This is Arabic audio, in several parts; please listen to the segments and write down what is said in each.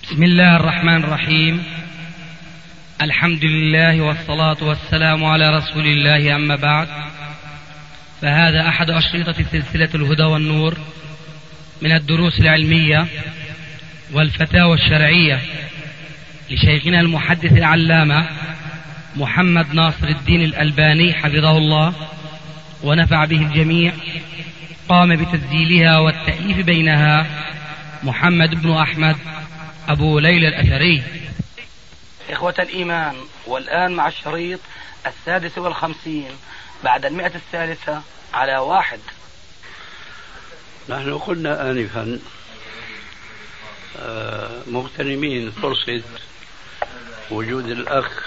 بسم الله الرحمن الرحيم. الحمد لله والصلاة والسلام على رسول الله، أما بعد، فهذا أحد أشرطة سلسلة الهدى والنور من الدروس العلمية والفتاوى الشرعية لشيخنا المحدث العلامة محمد ناصر الدين الألباني حفظه الله ونفع به الجميع. قام بتسجيلها والتأليف بينها محمد بن أحمد أبو ليلى الأثري. إخوة الإيمان، والآن مع الشريط 56 بعد 100 على 1. نحن قلنا آنفا مغتنمين فرصة وجود الأخ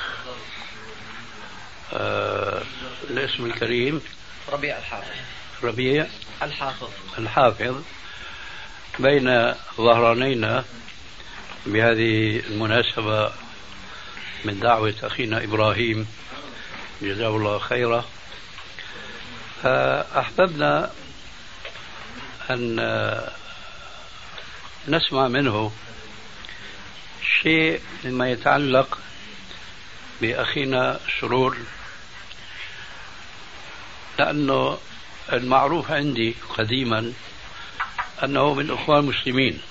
الاسم الكريم ربيع الحافظ بين ظهرانينا بهذه المناسبة من دعوة أخينا إبراهيم جزاه الله خيرا. فأحببنا أن نسمع منه شيء مما يتعلق بأخينا سرور، لأنه المعروف عندي قديما أنه من إخوان المسلمين،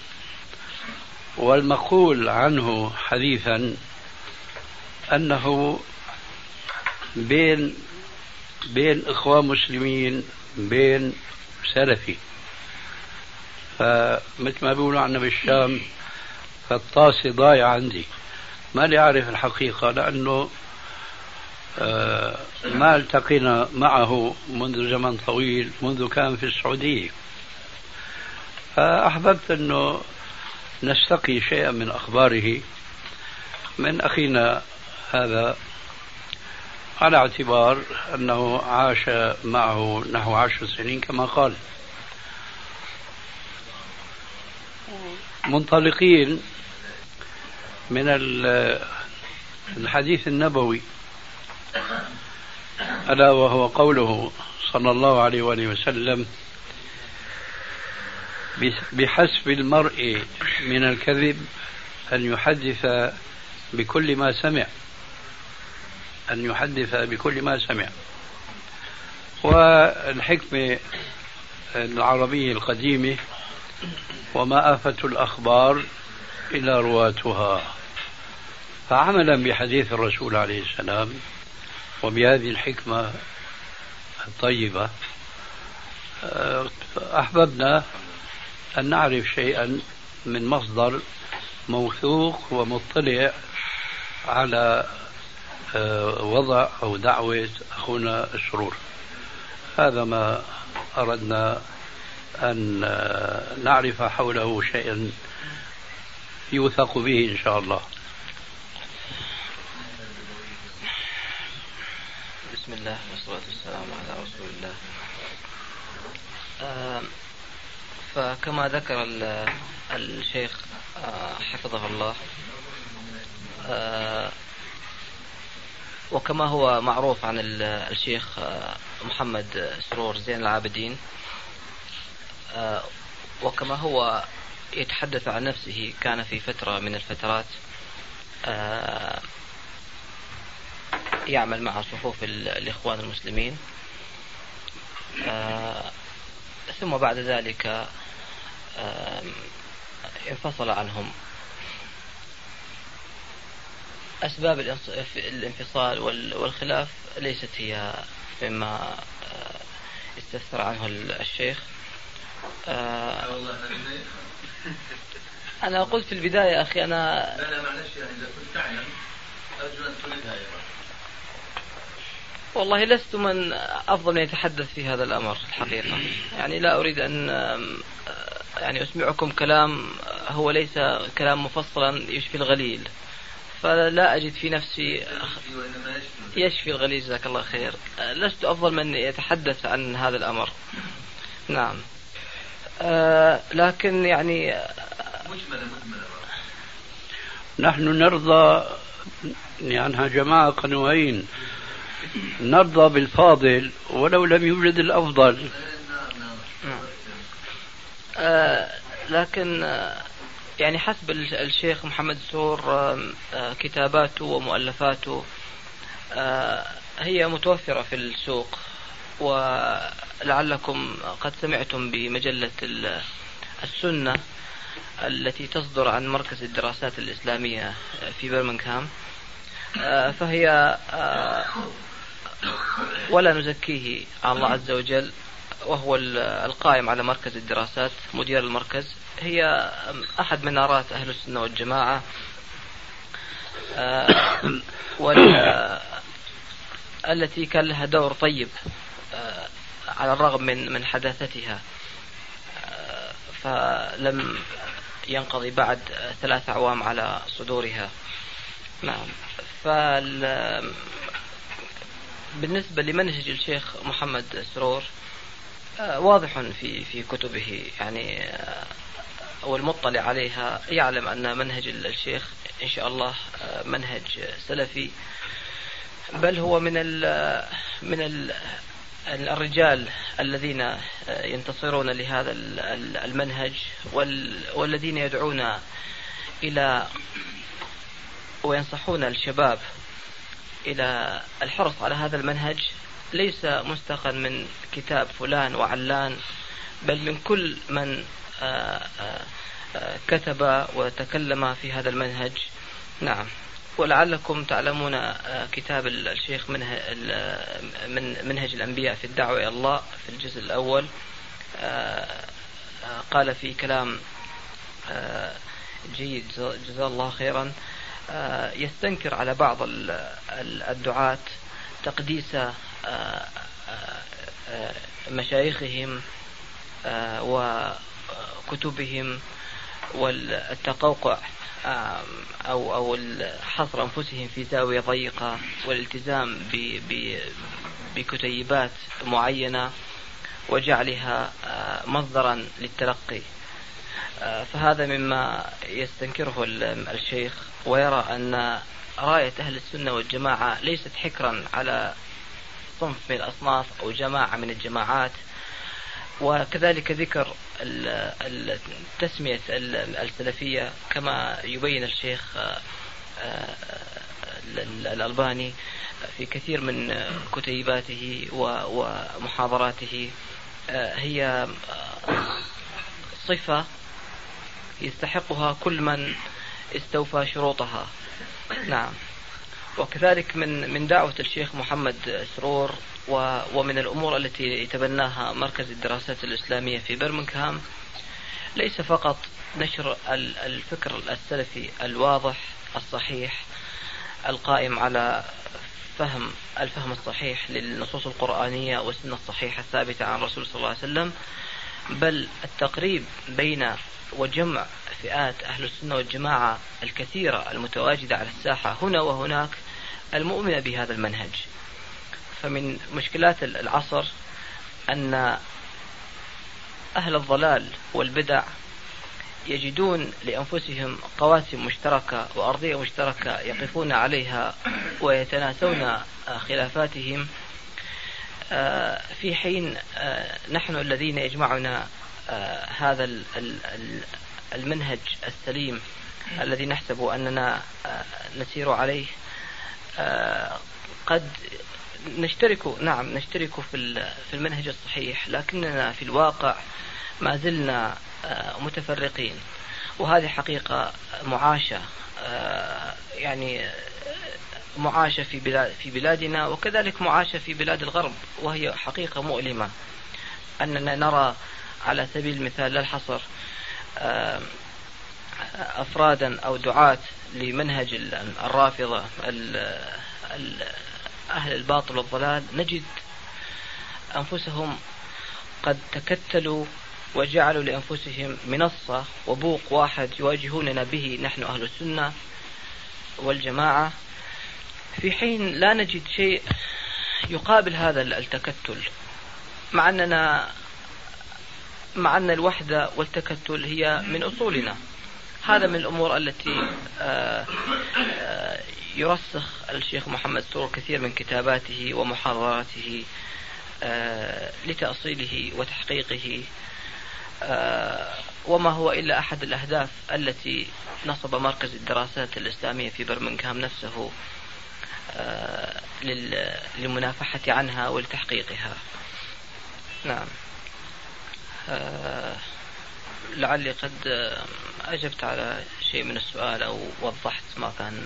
والمقول عنه حديثا أنه بين إخوان مسلمين بين سلفي، فمثل ما بيقولوا عنا بالشام فالطاسة ضايع عندي، ما لي أعرف الحقيقة لأنه ما التقينا معه منذ زمن طويل، منذ كان في السعودية. فأحببت أنه نستقي شيئا من أخباره من أخينا هذا، على اعتبار أنه عاش معه نحو 10 سنين كما قال. منطلقين من الحديث النبوي، ألا وهو قوله صلى الله عليه وآله وسلم: بحسب المرء من الكذب أن يحدث بكل ما سمع. والحكمة العربية القديمة: وما آفة الأخبار إلا رواتها. فعملا بحديث الرسول عليه السلام وبهذه الحكمة الطيبة، أحببنا أن نعرف شيئا من مصدر موثوق ومطلع على وضع أو دعوة أخونا السرور. هذا ما أردنا أن نعرف حوله شيئا يوثق به إن شاء الله. بسم الله والصلاة والسلام على رسول الله. فكما ذكر الشيخ حفظه الله، وكما هو معروف عن الشيخ محمد سرور زين العابدين، وكما هو يتحدث عن نفسه، كان في فترة من الفترات يعمل مع صفوف الإخوان المسلمين، ثم بعد ذلك انفصل عنهم. أسباب الانفصال والخلاف ليست هي مما استفسر عنه الشيخ. أنا قلت في البداية أخي، أنا لا معلش، يعني إذا كنت تعلم أرجو أن تقول البداية. والله لست من أفضل من يتحدث في هذا الأمر الحقيقة، يعني لا أريد أن يعني أسمعكم كلام هو ليس كلام مفصلا يشفي الغليل، فلا أجد في نفسي يشفي الغليل. جزاك الله خير. لست أفضل من يتحدث عن هذا الأمر. نعم، لكن يعني نحن نرضى عنها جماعة قنوين، نرضى بالفاضل ولو لم يوجد الأفضل. لكن يعني حسب الشيخ محمد سرور كتاباته ومؤلفاته هي متوفرة في السوق، ولعلكم قد سمعتم بمجلة السنة التي تصدر عن مركز الدراسات الإسلامية في برمنغهام، فهي ولا نزكيه على الله عز وجل، وهو القائم على مركز الدراسات مدير المركز، هي أحد منارات أهل السنة والجماعة، التي كان لها دور طيب على الرغم من حداثتها، فلم ينقضي بعد 3 أعوام على صدورها. نعم. بالنسبة لمنهج الشيخ محمد سرور واضح في كتبه، يعني والمطلع عليها يعلم أن منهج الشيخ إن شاء الله منهج سلفي، بل هو من الرجال الذين ينتصرون لهذا المنهج، والذين يدعون إلى وينصحون الشباب إلى الحرص على هذا المنهج، ليس مستقا من كتاب فلان وعلان، بل من كل من كتب وتكلم في هذا المنهج. نعم. ولعلكم تعلمون كتاب الشيخ من منهج الأنبياء في الدعوة إلى الله في الجزء الأول، قال في كلام جيد جزاه الله خيرا، يستنكر على بعض الدعاة تقديس مشايخهم وكتبهم والتقوقع أو حصر أنفسهم في زاوية ضيقة والالتزام بكتيبات معينة وجعلها مصدرا للتلقي، فهذا مما يستنكره الشيخ، ويرى أن راية أهل السنة والجماعة ليست حكرا على صنف من الأصناف أو جماعة من الجماعات، وكذلك ذكر التسمية السلفية كما يبين الشيخ الألباني في كثير من كتيباته ومحاضراته، هي صفة يستحقها كل من استوفى شروطها. نعم. وكذلك من دعوة الشيخ محمد سرور ومن الأمور التي يتبناها مركز الدراسات الإسلامية في برمنغهام ليس فقط نشر الفكر السلفي الواضح الصحيح القائم على الفهم الصحيح للنصوص القرآنية والسنة الصحيحة الثابتة عن الرسول صلى الله عليه وسلم، بل التقريب بين وجمع فئات أهل السنة والجماعة الكثيرة المتواجدة على الساحة هنا وهناك المؤمنة بهذا المنهج. فمن مشكلات العصر أن أهل الضلال والبدع يجدون لأنفسهم قواسم مشتركة وأرضية مشتركة يقفون عليها ويتناسون خلافاتهم، في حين نحن الذين يجمعنا هذا المنهج السليم الذي نحسب أننا نسير عليه قد نشترك في المنهج الصحيح، لكننا في الواقع ما زلنا متفرقين، وهذه حقيقة معاشة، يعني معاشة في بلادنا وكذلك معاشة في بلاد الغرب، وهي حقيقة مؤلمة أننا نرى على سبيل المثال لا الحصر أفرادا أو دعاة لمنهج الرافضة أهل الباطل والضلال، نجد أنفسهم قد تكتلوا وجعلوا لأنفسهم منصة وبوق واحد يواجهوننا به نحن أهل السنة والجماعة، في حين لا نجد شيء يقابل هذا التكتل، مع أن الوحدة والتكتل هي من أصولنا. هذا من الأمور التي يرسخ الشيخ محمد سرور كثير من كتاباته ومحاضراته لتأصيله وتحقيقه، وما هو إلا أحد الأهداف التي نصب مركز الدراسات الإسلامية في برمنغهام نفسه للمنافحة عنها ولتحقيقها. نعم. لعلي قد أجبت على شيء من السؤال أو وضحت ما كان.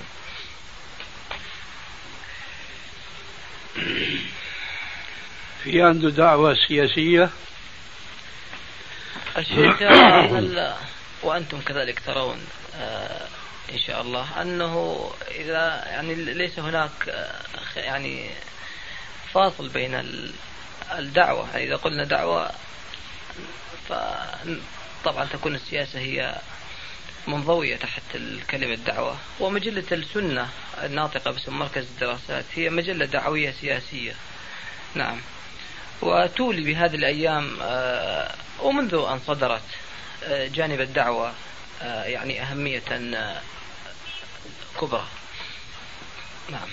في عنده دعوة سياسية؟ الشيخ وأنتم كذلك ترون إن شاء الله أنه إذا يعني ليس هناك يعني فاصل بين الدعوة، يعني إذا قلنا دعوة فطبعا تكون السياسة هي منضوية تحت الكلمة دعوة، ومجلة السنة الناطقة باسم مركز الدراسات هي مجلة دعوية سياسية. نعم. وتولي بهذه الأيام ومنذ أن صدرت جانب الدعوة يعني أهمية كبرى. نعم.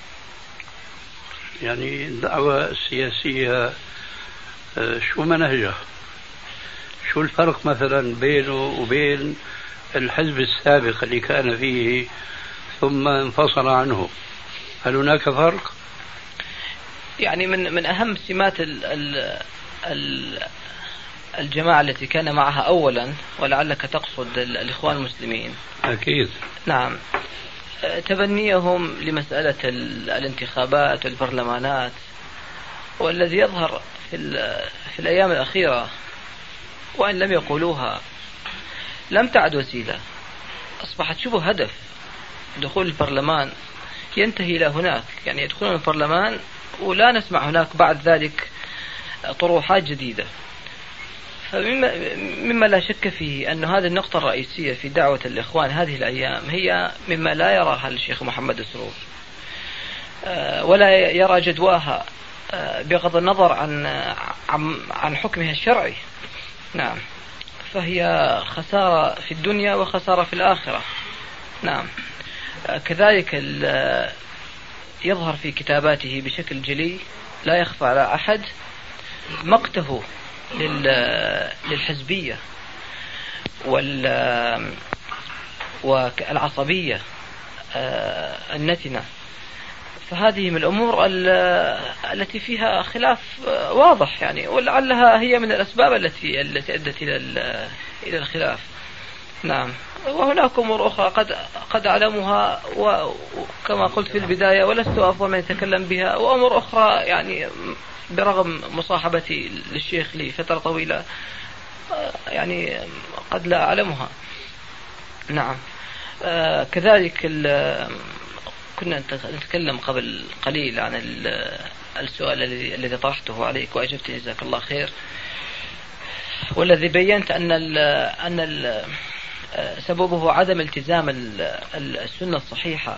يعني الدعوة السياسية شو منهجها؟ شو الفرق مثلا بينه وبين الحزب السابق اللي كان فيه ثم انفصل عنه؟ هل هناك فرق؟ يعني من أهم سمات الجماعة التي كان معها أولا، ولعلك تقصد الإخوان المسلمين. أكيد. نعم. تبنيهم لمسألة الانتخابات والبرلمانات، والذي يظهر في الأيام الأخيرة وإن لم يقولوها لم تعد وسيلة، أصبحت شبه هدف. دخول البرلمان ينتهي إلى هناك، يعني يدخلون البرلمان ولا نسمع هناك بعد ذلك طروحات جديدة. مما لا شك فيه أن هذه النقطة الرئيسية في دعوة الإخوان هذه الأيام هي مما لا يراها الشيخ محمد السرور ولا يرى جدواها بغض النظر عن حكمها الشرعي. نعم. فهي خسارة في الدنيا وخسارة في الآخرة. نعم. كذلك يظهر في كتاباته بشكل جلي لا يخفى على أحد مقته للحزبية والعصبية النتنة. فهذه من الأمور التي فيها خلاف واضح، يعني ولعلها هي من الأسباب التي أدت إلى الخلاف. نعم. وهناك أمور أخرى قد أعلمها وكما قلت في البداية ولست أفضل من يتكلم بها، وأمور أخرى يعني برغم مصاحبتي للشيخ لفترة طويلة يعني قد لا أعلمها. نعم. كذلك كنا نتكلم قبل قليل عن السؤال الذي طرحته عليك وأجبت جزاك الله خير، والذي بينت أن سببه عدم التزام السنة الصحيحة.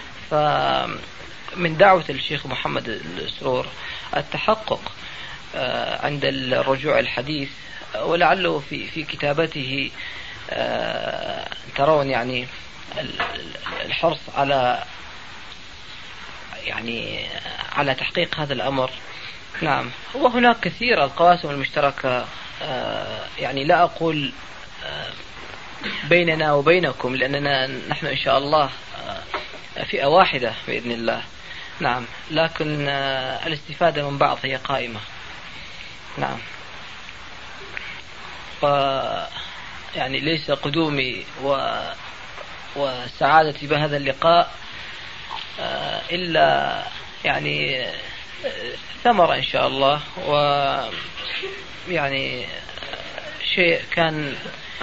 فمن دعوة الشيخ محمد السرور التحقق عند الرجوع الحديث، ولعله في كتابته ترون يعني الحرص على تحقيق هذا الأمر. نعم. وهناك كثير القواسم المشتركة، يعني لا أقول بيننا وبينكم لأننا نحن إن شاء الله فئة واحدة بإذن الله. نعم. لكن الاستفادة من بعض هي قائمة. نعم. يعني ليس قدومي وسعادتي بهذا اللقاء إلا يعني ثمرة إن شاء الله، ويعني شيء كان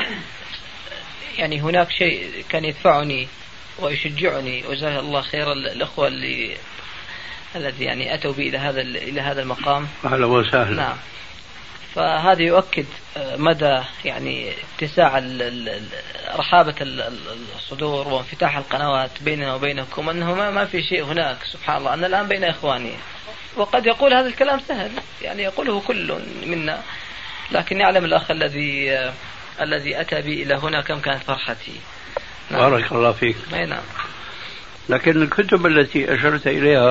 يعني هناك شيء كان يدفعني ويشجعني، وجزاه الله خير الأخوة الذي يعني أتوا بي إلى هذا المقام. أهلا وسهلا. نعم. فهذا يؤكد مدى يعني اتساع رحابة الصدور وانفتاح القنوات بيننا وبينكم، أنه ما في شيء هناك. سبحان الله أنا الآن بين إخواني، وقد يقول هذا الكلام سهل يعني يقوله كل منا، لكن يعلم الأخ الذي أتى بي إلى هنا كم كانت فرحتي. نعم. بارك الله فيك. نعم. لكن الكتب التي أشرت إليها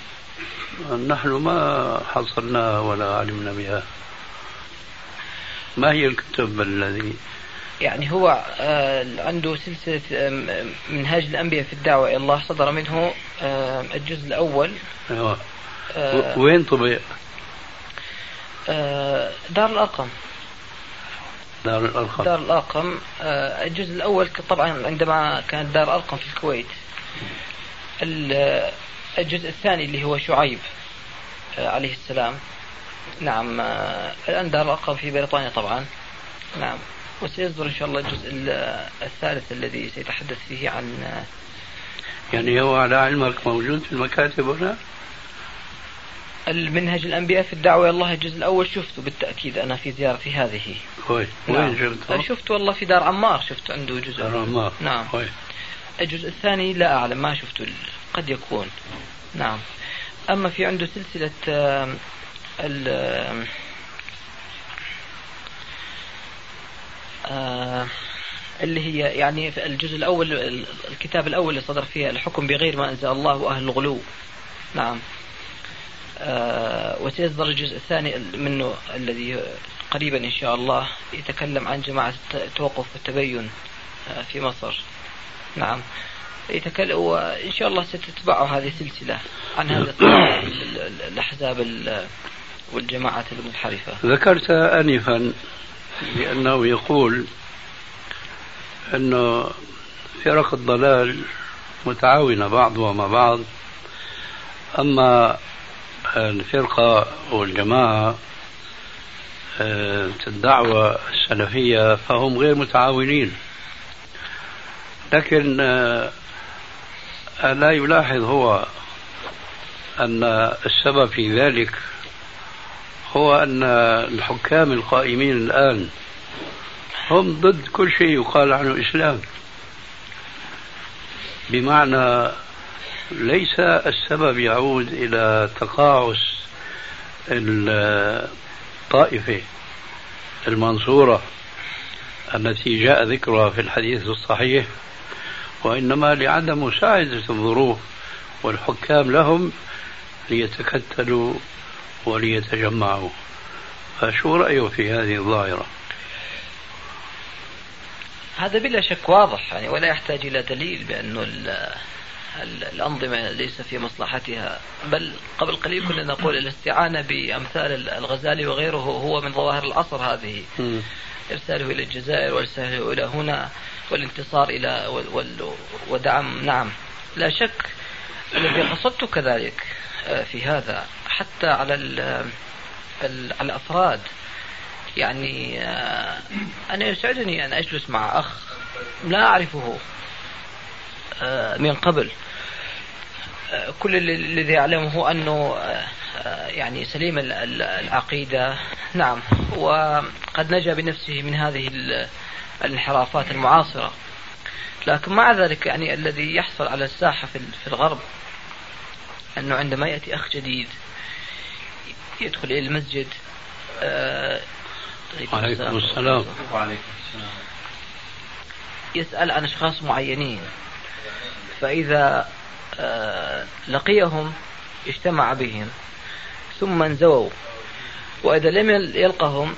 نحن ما حصلناها ولا علمنا بها. ما هي الكتب الذي يعني هو عنده سلسلة منهاج الأنبياء في الدعوة إلى الله، صدر منه الجزء الأول. وين طبع؟ دار الأرقم. دار الأرقم. الجزء الأول طبعا عندما كانت دار الأرقم في الكويت. الجزء الثاني اللي هو شعيب عليه السلام، نعم، الآن دار الأرقم في بريطانيا طبعا، نعم. وسيصدر إن شاء الله الجزء الثالث الذي سيتحدث فيه عن، يعني هو على علمك موجود في المكاتب هنا؟ المنهج الأنبياء في الدعوة إلى الله الجزء الأول شفته بالتأكيد أنا في زيارتي هذه. وين شفته؟ شفته والله في دار عمار، شفت عنده جزء. دار عمار. نعم. الجزء الثاني لا أعلم، ما شفته، قد يكون. نعم. أما في عنده سلسلة اللي هي يعني في الجزء الأول، الكتاب الأول اللي صدر فيه الحكم بغير ما أنزل الله وأهل الغلو، نعم. وسيصدر الجزء الثاني منه الذي قريبا إن شاء الله يتكلم عن جماعة التوقف والتبين في مصر، نعم. يتكلم، وإن شاء الله ستتبعه هذه السلسلة عن هذه الأحزاب والجماعات المنحرفة. ذكرت آنفا بأنه يقول أنه فرق الضلال متعاونة بعضها مع بعض، أما الفرقة والجماعة الدعوة السلفية فهم غير متعاونين. لكن لا يلاحظ هو أن السبب في ذلك هو أن الحكام القائمين الآن هم ضد كل شيء يقال عنه إسلام، بمعنى ليس السبب يعود إلى تقاعس الطائفة المنصورة التي جاء ذكرها في الحديث الصحيح، وإنما لعدم مساعدة الظروف والحكام لهم ليتكتلوا وليتجمعوا. فشو رأيه في هذه الظاهرة؟ هذا بلا شك واضح يعني، ولا يحتاج إلى دليل بأنه الأنظمة ليس في مصلحتها، بل قبل قليل كنا نقول الاستعانة بأمثال الغزالي وغيره هو من ظواهر العصر هذه. إرساله إلى الجزائر وإرساله إلى هنا والانتصار إلى ودعم، نعم لا شك. الذي قصدت كذلك في هذا حتى على الأفراد، يعني أنا يسعدني أن أجلس مع أخ لا أعرفه من قبل، كل الذي أعلمه أنه يعني سليم العقيدة، نعم، وقد نجا بنفسه من هذه الانحرافات المعاصرة. لكن مع ذلك يعني الذي يحصل على الساحة في الغرب أنه عندما يأتي أخ جديد يدخل إلى المسجد، عليكم السلام، يسأل عن أشخاص معينين، فإذا لقيهم اجتمع بهم ثم انزووا، وإذا لم يلقهم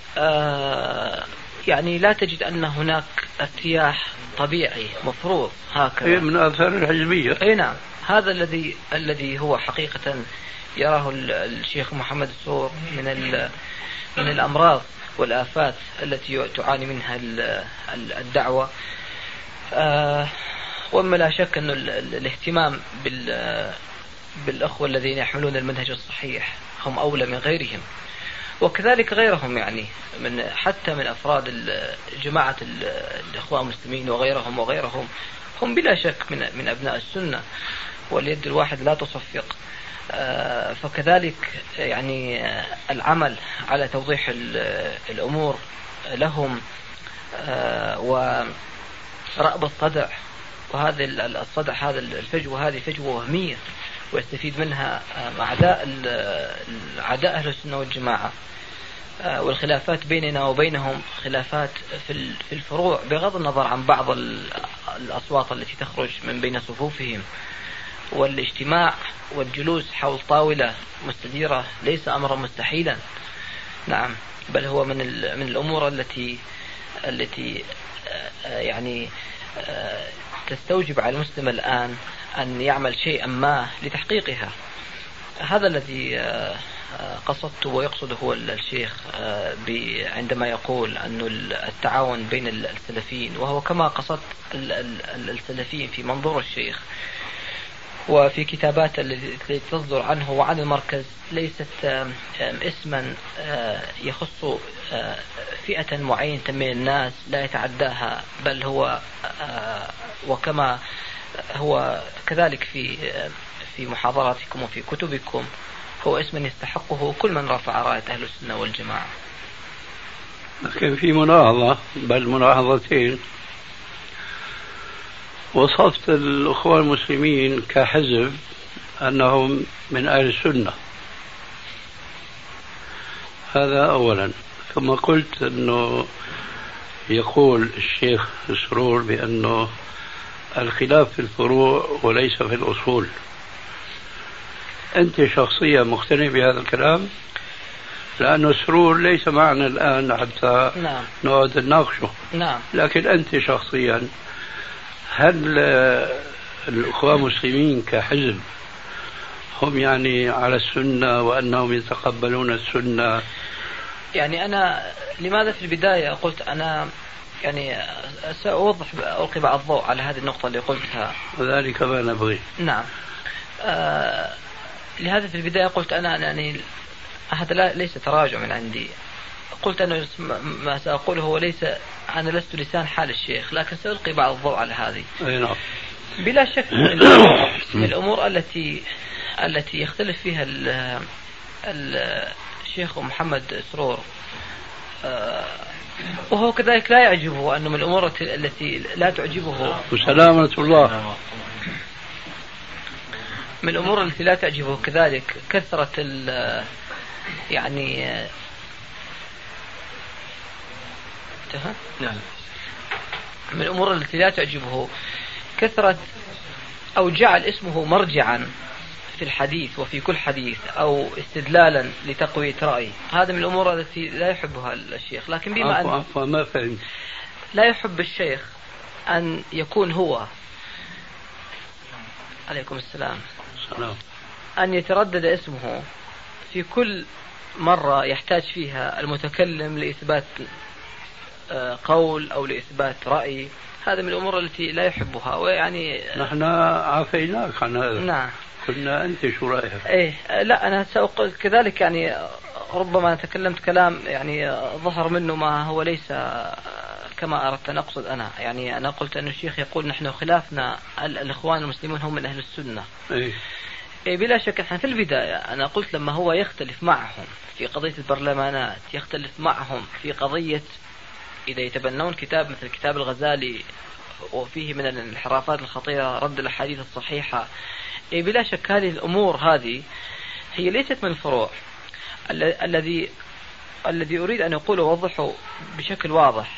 يعني لا تجد أن هناك ارتياح طبيعي مفروض هكذا من آثار الحزبية. أي نعم، هذا الذي هو حقيقة يراه الشيخ محمد السور من الأمراض والآفات التي تعاني منها الدعوة. وما لا شك أن الاهتمام بالأخوة الذين يحملون المنهج الصحيح هم أولى من غيرهم، وكذلك غيرهم يعني حتى من أفراد جماعة الإخوان المسلمين وغيرهم هم بلا شك من أبناء السنة، واليد الواحد لا تصفق. فكذلك يعني العمل على توضيح الأمور لهم ورأب الصدع، وهذا الصدع هذا الفجوة هذه فجوة وهمية ويستفيد منها أعداء أهل السنة والجماعة. والخلافات بيننا وبينهم خلافات في الفروع بغض النظر عن بعض الأصوات التي تخرج من بين صفوفهم، والاجتماع والجلوس حول طاولة مستديرة ليس أمرا مستحيلا. نعم، بل هو من الأمور التي يعني تستوجب على المسلم الآن أن يعمل شيئا ما لتحقيقها. هذا الذي قصدت ويقصده هو الشيخ عندما يقول أن التعاون بين السلفيين، وهو كما قصدت السلفيين في منظور الشيخ وفي كتابات التي تصدر عنه وعن المركز، ليست اسما يخص فئة معينة من الناس لا يتعداها، بل هو وكما هو كذلك في محاضراتكم وفي كتبكم، هو اسم يستحقه كل من رفع راية أهل السنة والجماعة. لكن في ملاحظة، بل ملاحظتين. وصفت الأخوة المسلمين كحزب أنهم من أهل السنة، هذا أولا. ثم قلت أنه يقول الشيخ سرور بأنه الخلاف في الفروع وليس في الأصول. أنت شخصيا مقتنع بهذا الكلام؟ لأنه سرور ليس معنا الآن حتى نعم. نقعد نناقشه. نعم. لكن أنت شخصيا هل الأخوة المسلمين كحزب هم يعني على السنة وأنهم يتقبلون السنة؟ يعني أنا لماذا في البداية قلت أنا يعني سأوضح ألقي بعض الضوء على هذه النقطة اللي قلتها، وذلك ما نبغي. نعم. لهذا في البداية قلت أنا يعني هذا ليس تراجع من عندي. قلت أنه ما سأقوله هو ليس، أنا لست لسان حال الشيخ، لكن سألقي بعض الضوء على هذه. نعم. بلا شك من الأمور التي يختلف فيها الشيخ محمد سرور، وهو كذلك لا يعجبه أنه من الأمور التي لا تعجبه وسلامة الله، من الأمور التي لا تعجبه كذلك كثرة يعني من الأمور التي لا تعجبه كثرة أو جعل اسمه مرجعا في الحديث وفي كل حديث أو استدلالا لتقوية رأي. هذا من الأمور التي لا يحبها الشيخ. لكن بما أن ما فهمت، لا يحب الشيخ أن يكون هو عليكم السلام أن يتردد اسمه في كل مرة يحتاج فيها المتكلم لإثبات قول أو لإثبات رأي. هذا من الأمور التي لا يحبها. ويعني نحن عافيناك عن هذا. نعم. قلنا أنت شو رأيك؟ إيه لا، أنا سأقول كذلك. يعني ربما تكلمت كلام يعني ظهر منه ما هو ليس كما أردت أن أقصد أنا. يعني أنا قلت أن الشيخ يقول نحن خلافنا الإخوان المسلمون هم من أهل السنة. إيه بلا شك. احنا في البداية أنا قلت لما هو يختلف معهم في قضية البرلمانات، يختلف معهم في قضية إذا يتبنون كتاب مثل كتاب الغزالي وفيه من الانحرافات الخطيرة رد الأحاديث الصحيحة، إيه بلا شك هذه الأمور هذه هي ليست من الفروع. الذي أريد أن أقوله وأوضحه بشكل واضح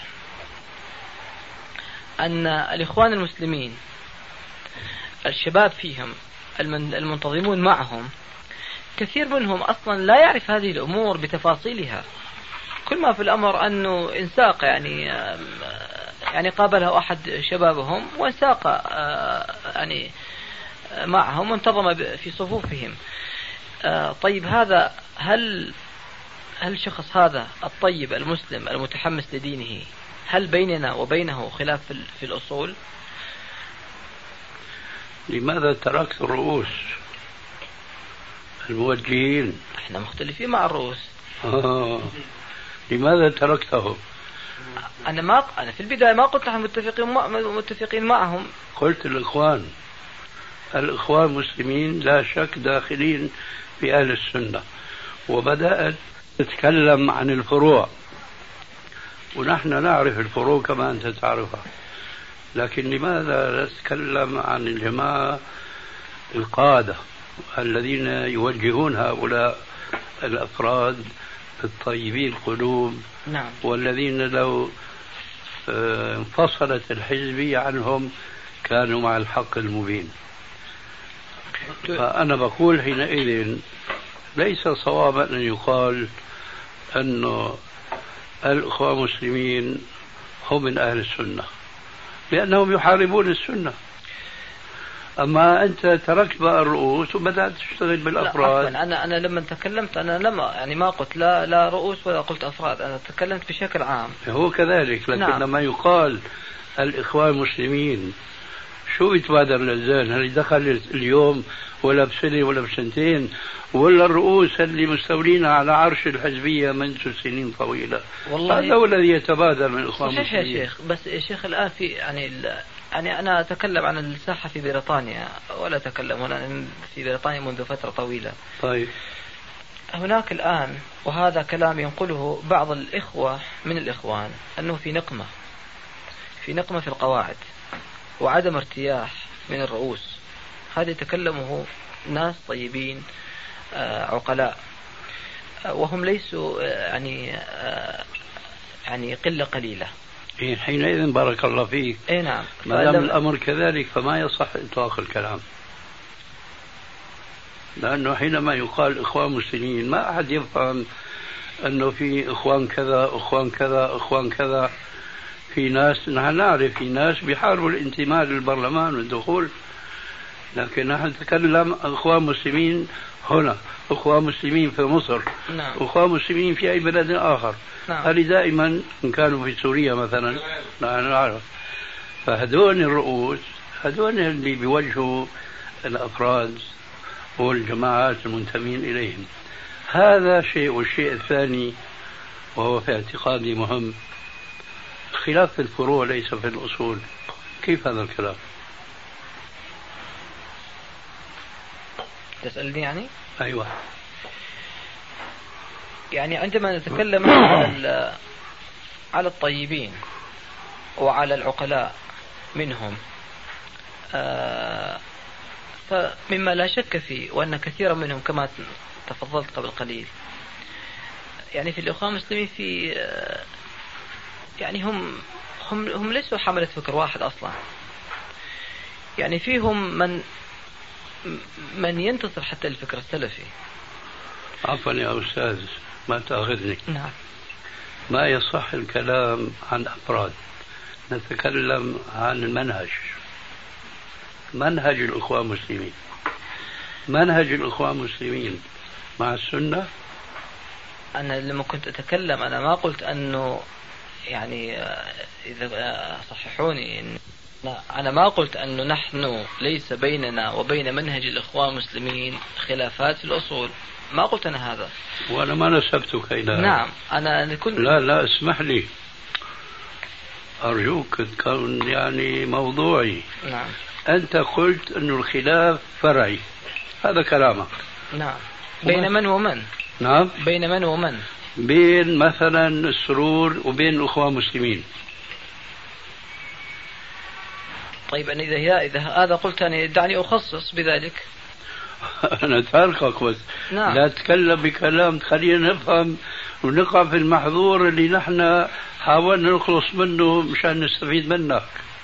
أن الإخوان المسلمين الشباب فيهم المنتظمون معهم كثير منهم أصلا لا يعرف هذه الأمور بتفاصيلها. كل ما في الأمر أنه انساق يعني قابله أحد شبابهم وانساق يعني معهم وانتظم في صفوفهم. طيب هذا هل شخص هذا الطيب المسلم المتحمس لدينه هل بيننا وبينه خلاف في الأصول؟ لماذا تركت الرؤوس الموجهين؟ احنا مختلفين مع الرؤوس. لماذا تركته؟ أنا في البداية ما قلت نحن متفقين معهم. قلت الإخوان المسلمين لا شك داخلين في أهل السنة، وبدأت تتكلم عن الفروع، ونحن نعرف الفروع كما أنت تعرفها. لكن لماذا نتكلم عن الجماعة القادة الذين يوجهون هؤلاء الأفراد الطيبين القلوب؟ نعم. والذين لو انفصلت الحزبية عنهم كانوا مع الحق المبين. فأنا بقول حينئذ ليس صوابا أن يقال أنه الأخوة المسلمين هم من أهل السنة لأنهم يحاربون السنة. أما أنت تركت بقى الرؤوس وبدأت تشتغل بالأفراد. لا أنا لما تكلمت أنا لما يعني ما قلت لا رؤوس ولا قلت أفراد، أنا تكلمت بشكل عام. هو كذلك، لكن نعم. لما يقال الإخوان المسلمين شو يتبادر للذهن؟ هل دخل اليوم ولا بسنة ولا بسنتين، ولا الرؤوس اللي مستولين على عرش الحزبية منذ سنين طويلة؟ والله هذا هو الذي يتبادر من الإخوان المسلمين. صحيح يا شيخ، بس يا شيخ الآن في يعني أنا أتكلم عن الساحة في بريطانيا ولا أتكلم هنا في بريطانيا منذ فترة طويلة. طيب هناك الآن، وهذا كلام ينقله بعض الإخوة من الإخوان، أنه في نقمة في القواعد وعدم ارتياح من الرؤوس. هذا يتكلمه ناس طيبين عقلاء، وهم ليسوا يعني قلة قليلة. حينئذ بارك الله فيك. اي نعم. ما دام الأمر كذلك فما يصح إطلاق الكلام، لأنه حينما يقال إخوان مسلمين ما أحد يفهم أنه في إخوان كذا إخوان كذا إخوان كذا. في ناس نحن نعرف، في ناس بيحاربوا الانتماء للبرلمان والدخول، لكن نحن نتكلم إخوان مسلمين هنا، إخوان مسلمين في مصر، نعم. إخوان مسلمين في أي بلد آخر. نعم. هذه دائما إن كانوا في سوريا مثلا نحن نعرف. فهدول الرؤوس هدول اللي بيوجهوا الأفراد والجماعات المنتمين إليهم. هذا شيء. والشيء الثاني وهو في اعتقادي مهم، خلاف في الفروع ليس في الأصول. كيف هذا الكلام؟ تسألني يعني؟ أيوة. يعني عندما نتكلم على الطيبين وعلى العقلاء منهم، فمما لا شك فيه وأن كثيرا منهم كما تفضلت قبل قليل يعني في الإخوان المسلمين في يعني هم ليسوا حملة فكر واحد أصلا. يعني فيهم من ينتصر حتى الفكر السلفي. عفوا يا أستاذ ما تأخذني. نعم. ما يصح الكلام عن أفراد، نتكلم عن المنهج، منهج الأخوان المسلمين. منهج الأخوان المسلمين مع السنة. أنا لما كنت أتكلم أنا ما قلت أنه يعني إذا صححوني، أنا ما قلت أنه نحن ليس بيننا وبين منهج الإخوان المسلمين خلافات في الأصول، ما قلت أنا هذا. وأنا ما نسبتك إلى. نعم أنا كنت. لا اسمح لي أرجوك تكون يعني موضوعي. نعم. أنت قلت أنه الخلاف فرعي، هذا كلامك. نعم. بين من ومن؟ نعم. بين من ومن؟ بين مثلا السرور وبين الأخوان المسلمين. طيب أنا إذا هذا قلت أنا دعني أخصص بذلك. أنا تاركك بس. نعم. لا تتكلم بكلام خلينا نفهم ونقع في المحظور اللي نحن حاولنا نخلص منه مشان نستفيد منك.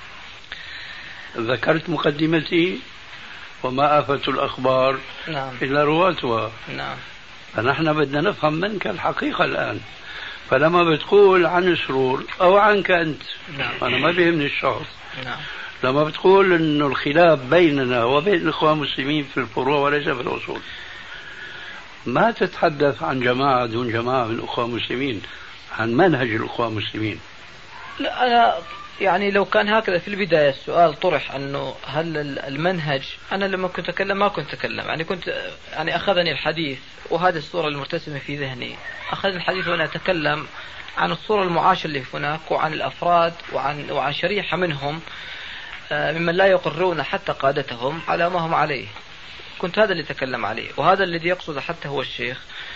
ذكرت مقدمتي وما آفة الأخبار نعم. إلا رواتها. نعم. فنحن بدنا نفهم منك الحقيقة الآن. فلما بتقول عن سرور أو عنك أنت، نعم. أنا ما بيهمني الشخص. نعم. لما بتقول إنه الخلاف بيننا وبين الإخوان المسلمين في الفروع وليس في الأصول، ما تتحدث عن جماعة دون جماعة من الإخوان المسلمين، عن منهج الإخوان المسلمين. لا أنا يعني لو كان هكذا في البداية السؤال طرح أنه هل المنهج، أنا لما كنت أتكلم ما كنت أتكلم يعني كنت يعني أخذني الحديث وهذه الصورة المرتسمة في ذهني، أخذني الحديث وأنا أتكلم عن الصورة المعاشة اللي هناك وعن الأفراد وعن شريحة منهم ممن لا يقرون حتى قادتهم على ما هم عليه. كنت هذا اللي أتكلم عليه، وهذا الذي يقصد حتى هو الشيخ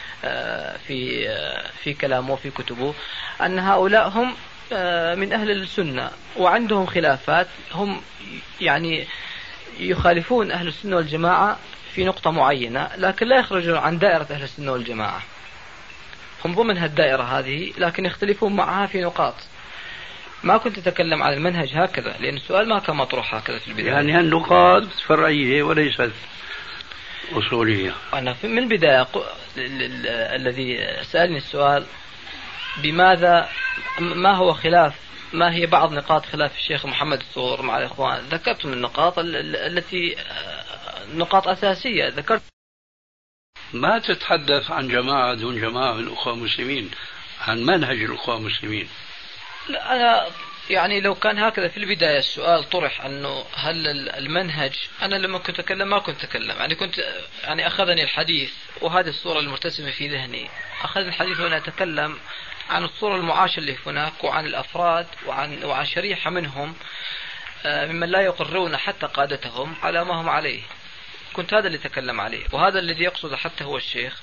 في كلامه وفي كتبه، أن هؤلاء هم من أهل السنة وعندهم خلافات، هم يعني يخالفون أهل السنة والجماعة في نقطة معينة، لكن لا يخرجون عن دائرة أهل السنة والجماعة. هم ضمن هالدائرة هذه لكن يختلفون معها في نقاط. ما كنت أتكلم عن المنهج هكذا لأن السؤال ما كان مطروح هكذا في البداية. يعني هالنقاط فرعية وليست أصولية. أنا من البداية الذي سألني السؤال بماذا، ما هو خلاف، ما هي بعض نقاط خلاف الشيخ محمد الثور مع الإخوان، ذكرت من النقاط التي نقاط أساسية. ذكرت ما تتحدث عن جماعة دون جماعة من الأخوة المسلمين، عن منهج الأخوة المسلمين. لا، أنا يعني لو كان هكذا في البداية السؤال طرح أنه هل المنهج، أنا لما كنت أتكلم ما كنت أتكلم، يعني كنت يعني أخذني الحديث وهذه الصورة المرتسمة في ذهني، أخذني الحديث وأنا أتكلم عن الصورة المعاشة اللي هناك وعن الأفراد وعن شريحة منهم ممن لا يقرون حتى قادتهم على ما هم عليه. كنت هذا اللي تكلم عليه، وهذا الذي يقصد حتى هو الشيخ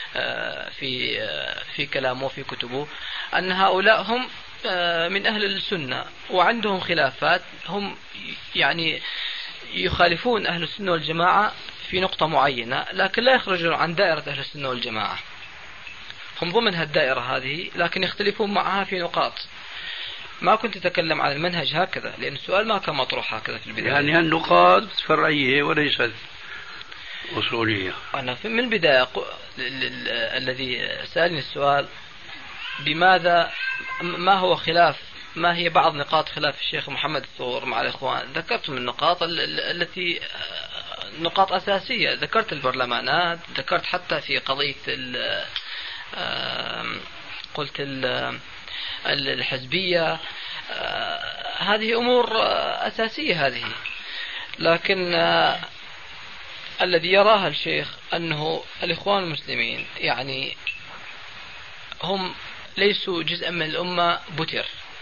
في كلامه وفي كتبه، أن هؤلاء هم من أهل السنة وعندهم خلافات، هم يعني يخالفون أهل السنة والجماعة في نقطة معينة، لكن لا يخرجون عن دائرة أهل السنة والجماعة، هم ضمن هالدائرة هذه لكن يختلفون معها في نقاط. ما كنت أتكلم عن المنهج هكذا لأن السؤال ما كان مطروح هكذا في البداية، يعني النقاط فرعية وليست أصولية. أنا من البداية الذي سألني السؤال بماذا، ما هو خلاف، ما هي بعض نقاط خلاف الشيخ محمد الثور مع الإخوان، ذكرت من النقاط التي نقاط أساسية. ذكرت البرلمانات، ذكرت حتى في قضية قلت الحزبية، هذه أمور أساسية هذه. لكن الذي يراها الشيخ أنه الإخوان المسلمين يعني هم ليسوا جزءا من الأمة بتر،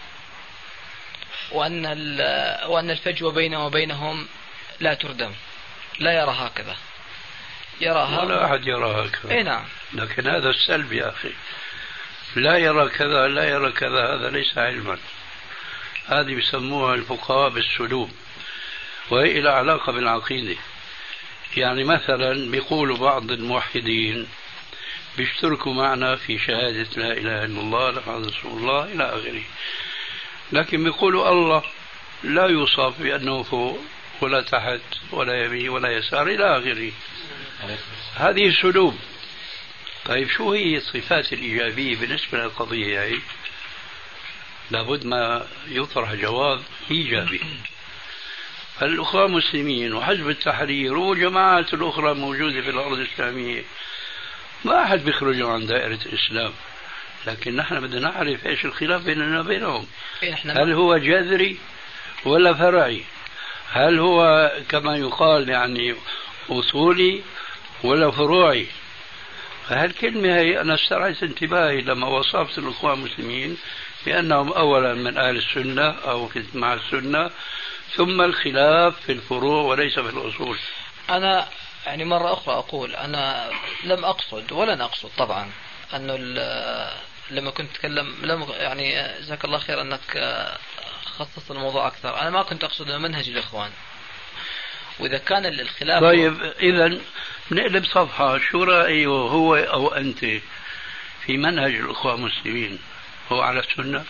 وأن الفجوة بينه وبينهم لا تردم، لا يرى هكذا، يراها ولا أحد يرى هكذا. أي نعم. لكن هذا السلب يا أخي، لا يرى كذا لا يرى كذا، هذا ليس علما، هذه يسموها الفقهاء بالسلوب، وهي لها علاقة بالعقيدة. يعني مثلا بيقولوا بعض الموحدين بيشتركوا معنا في شهادة لا إله إلا الله محمد رسول الله إلى آخره، لكن بيقولوا الله لا يوصف بأنه فوق ولا تحت ولا يمين ولا يسار إلى آخره، هذه سلوب. طيب شو هي الصفات الإيجابية بالنسبة للقضية هي؟ لابد ما يطرح جواب إيجابي. الأخوة المسلمين وحزب التحرير والجماعات الأخرى موجودة في الأرض الإسلامية ما أحد بيخرجوا عن دائرة الإسلام، لكن نحن بدنا نعرف إيش الخلاف بيننا وبينهم. هل هو جذري ولا فرعي؟ هل هو كما يقال يعني أصولي ولا فروعي؟ فهالكلمة هي أنا استرعيت انتباهي لما وصفت الأخوة المسلمين بأنهم أولا من أهل السنة أو مع السنة، ثم الخلاف في الفروع وليس في الأصول. أنا يعني مرة أخرى أقول أنا لم أقصد ولن أقصد طبعا أنه لما كنت أتكلم يعني جزاك الله خير أنك خصصت الموضوع أكثر. أنا ما كنت أقصد منهج الإخوان، وإذا كان الخلاف. طيب إذا نقلب صفحة، شو رأيه هو أو أنت في منهج الأخوة المسلمين؟ هو على السنة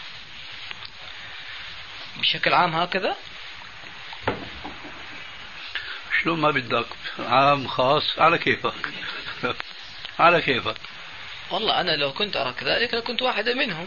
بشكل عام هكذا؟ شلون ما بدك، عام خاص على كيفك على كيفك. والله أنا لو كنت أرى كذلك لكنت واحدا منهم.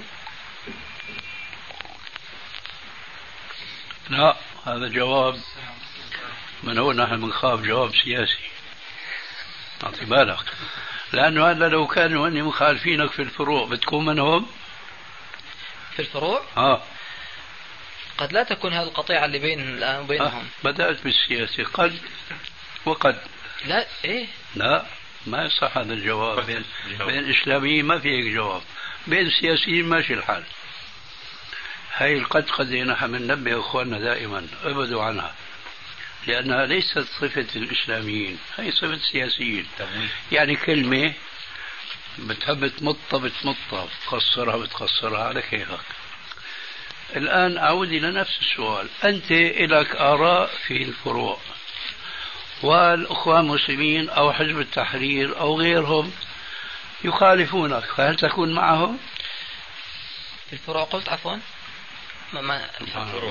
لا، هذا جواب من هو نحن بنخاف جواب سياسي، أعطي بالك، لأنه هذا لو كانوا هن مخالفينك في الفروع بتكون منهم في الفروع؟ قد لا تكون هذه القطيعة اللي بينهم الآن وبينهم. بدأت بالسياسة قد وقد. لا إيه؟ لا، ما يصح هذا الجواب. بين الإسلاميين ما في هيك جواب، بين السياسيين ماشي الحال. هاي القد نحن بننبه إخواننا دائما ابعدوا عنها، لأنها ليست صفة الإسلاميين، هي صفة السياسيين. يعني كلمة بتحب بتمطها بتقصرها بتقصرها على كيفك. الآن أعود إلى نفس السؤال، أنت لك آراء في الفروع والأخوان المسلمين أو حزب التحرير أو غيرهم يخالفونك، فهل تكون معهم؟ في الفروع قلت عفوا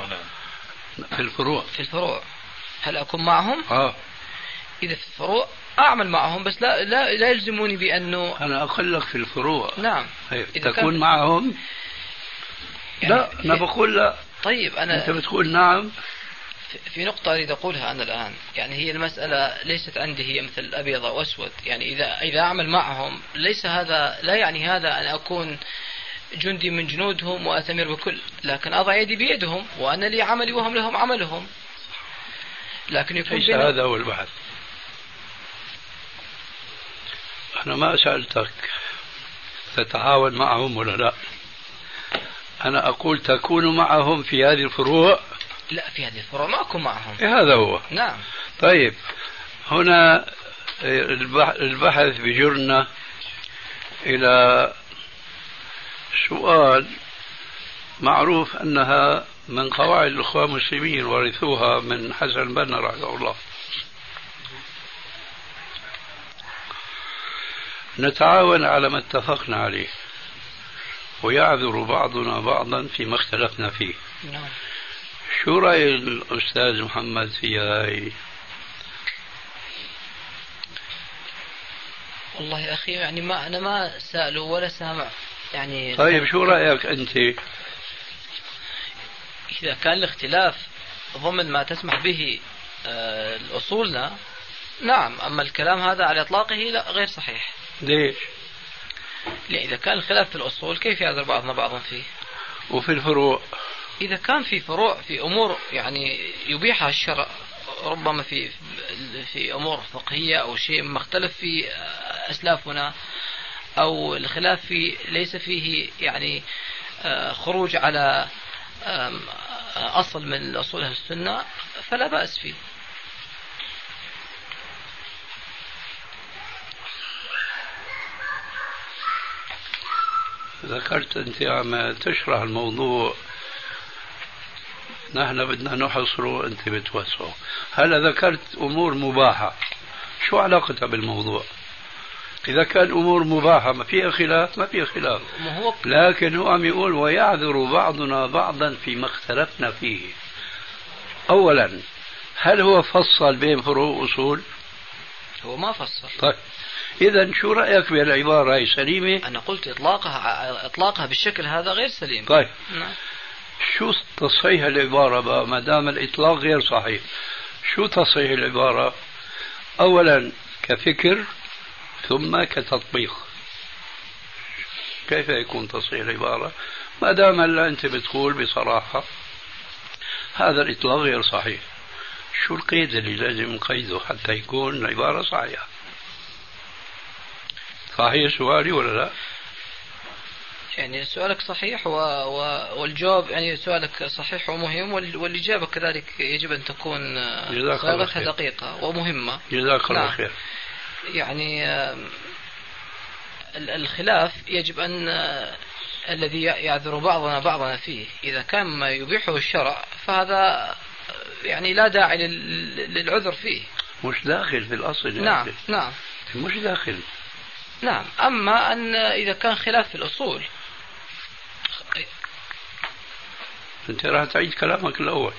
في الفروع هل أكون معهم؟ إذا في الفروع أعمل معهم بس لا يلزموني بأنه أنا أقول لك في الفروع. نعم. تكون معهم. يعني لا أنا بقول لا. طيب أنت بتقول نعم. في نقطة أريد أقولها أنا الآن، يعني هي المسألة ليست عندي هي مثل أبيض أو أسود، يعني إذا أعمل معهم ليس هذا، لا يعني هذا أن أكون جندي من جنودهم وأتمر بكل، لكن أضع يدي بيدهم وأنا لي عملي وهم لهم عملهم. لكن يكون ليس هذا هو البحث. أنا ما سألتك تتعاون معهم ولا لا، أنا أقول تكون معهم في هذه الفروع. لا، في هذه الفروع ما أكون معهم. هذا هو. نعم. طيب هنا البحث بجرنا إلى سؤال معروف أنها من قواعد الإخوان المسلمين ورثوها من حسن البنا رحمه الله. نتعاون على ما اتفقنا عليه ويعذر بعضنا بعضا فيما اختلفنا فيه. نعم. شو رأي الأستاذ محمد في هاي؟ والله يا أخي يعني أنا ما سأله ولا سامع يعني. طيب شو رأيك أنت؟ إذا كان الاختلاف ضمن ما تسمح به الأصولنا نعم، أما الكلام هذا على إطلاقه لا، غير صحيح. ليش؟ يعني إذا كان الخلاف في الأصول كيف يعذر بعضنا بعضا فيه؟ وفي الفروع؟ إذا كان في فروع في أمور يعني يبيحها الشرع، ربما في أمور فقهية أو شيء ما اختلف في أسلافنا، أو الخلاف ليس فيه يعني خروج على أصل من أصول أهل السنة، فلا بأس فيه. ذكرت أنت عم تشرح الموضوع، نحن بدنا نحصره أنت بتوسعه. هلا ذكرت أمور مباحة، شو علاقتها بالموضوع؟ إذا كان أمور مباحة ما فيها خلاف، ما فيها خلاف، لكن هو عم يقول ويعذر بعضنا بعضا فيما اختلفنا فيه. أولا هل هو فصل بين فروع وأصول؟ هو ما فصل. طيب إذا شو رأيك بالعبارة هي سليمة؟ أنا قلت إطلاقها بالشكل هذا غير سليم. طيب نعم. شو تصحيح العبارة بقى ما دام الإطلاق غير صحيح؟ شو تصحيح العبارة؟ أولا كفكر ثم كتطبيق. كيف يكون تصحيح العبارة ما دام اللي أنت بتقول بصراحة هذا الإطلاق غير صحيح؟ شو القيد اللي لازم نقيده حتى يكون العبارة صحيحة؟ صحيح سؤالي ولا لا؟ يعني سؤالك صحيح والجواب يعني سؤالك صحيح ومهم، والإجابة كذلك يجب أن تكون صياغتها دقيقة ومهمة. جزاك الله خير. يعني الخلاف يجب أن الذي يعذر بعضنا بعضنا فيه إذا كان ما يبيحه الشرع فهذا يعني لا داعي للعذر فيه. مش داخل في الأصل. نعم نعم مش داخل. نعم. أما أن إذا كان خلاف في الأصول أنت راح تعيد كلامك الأول.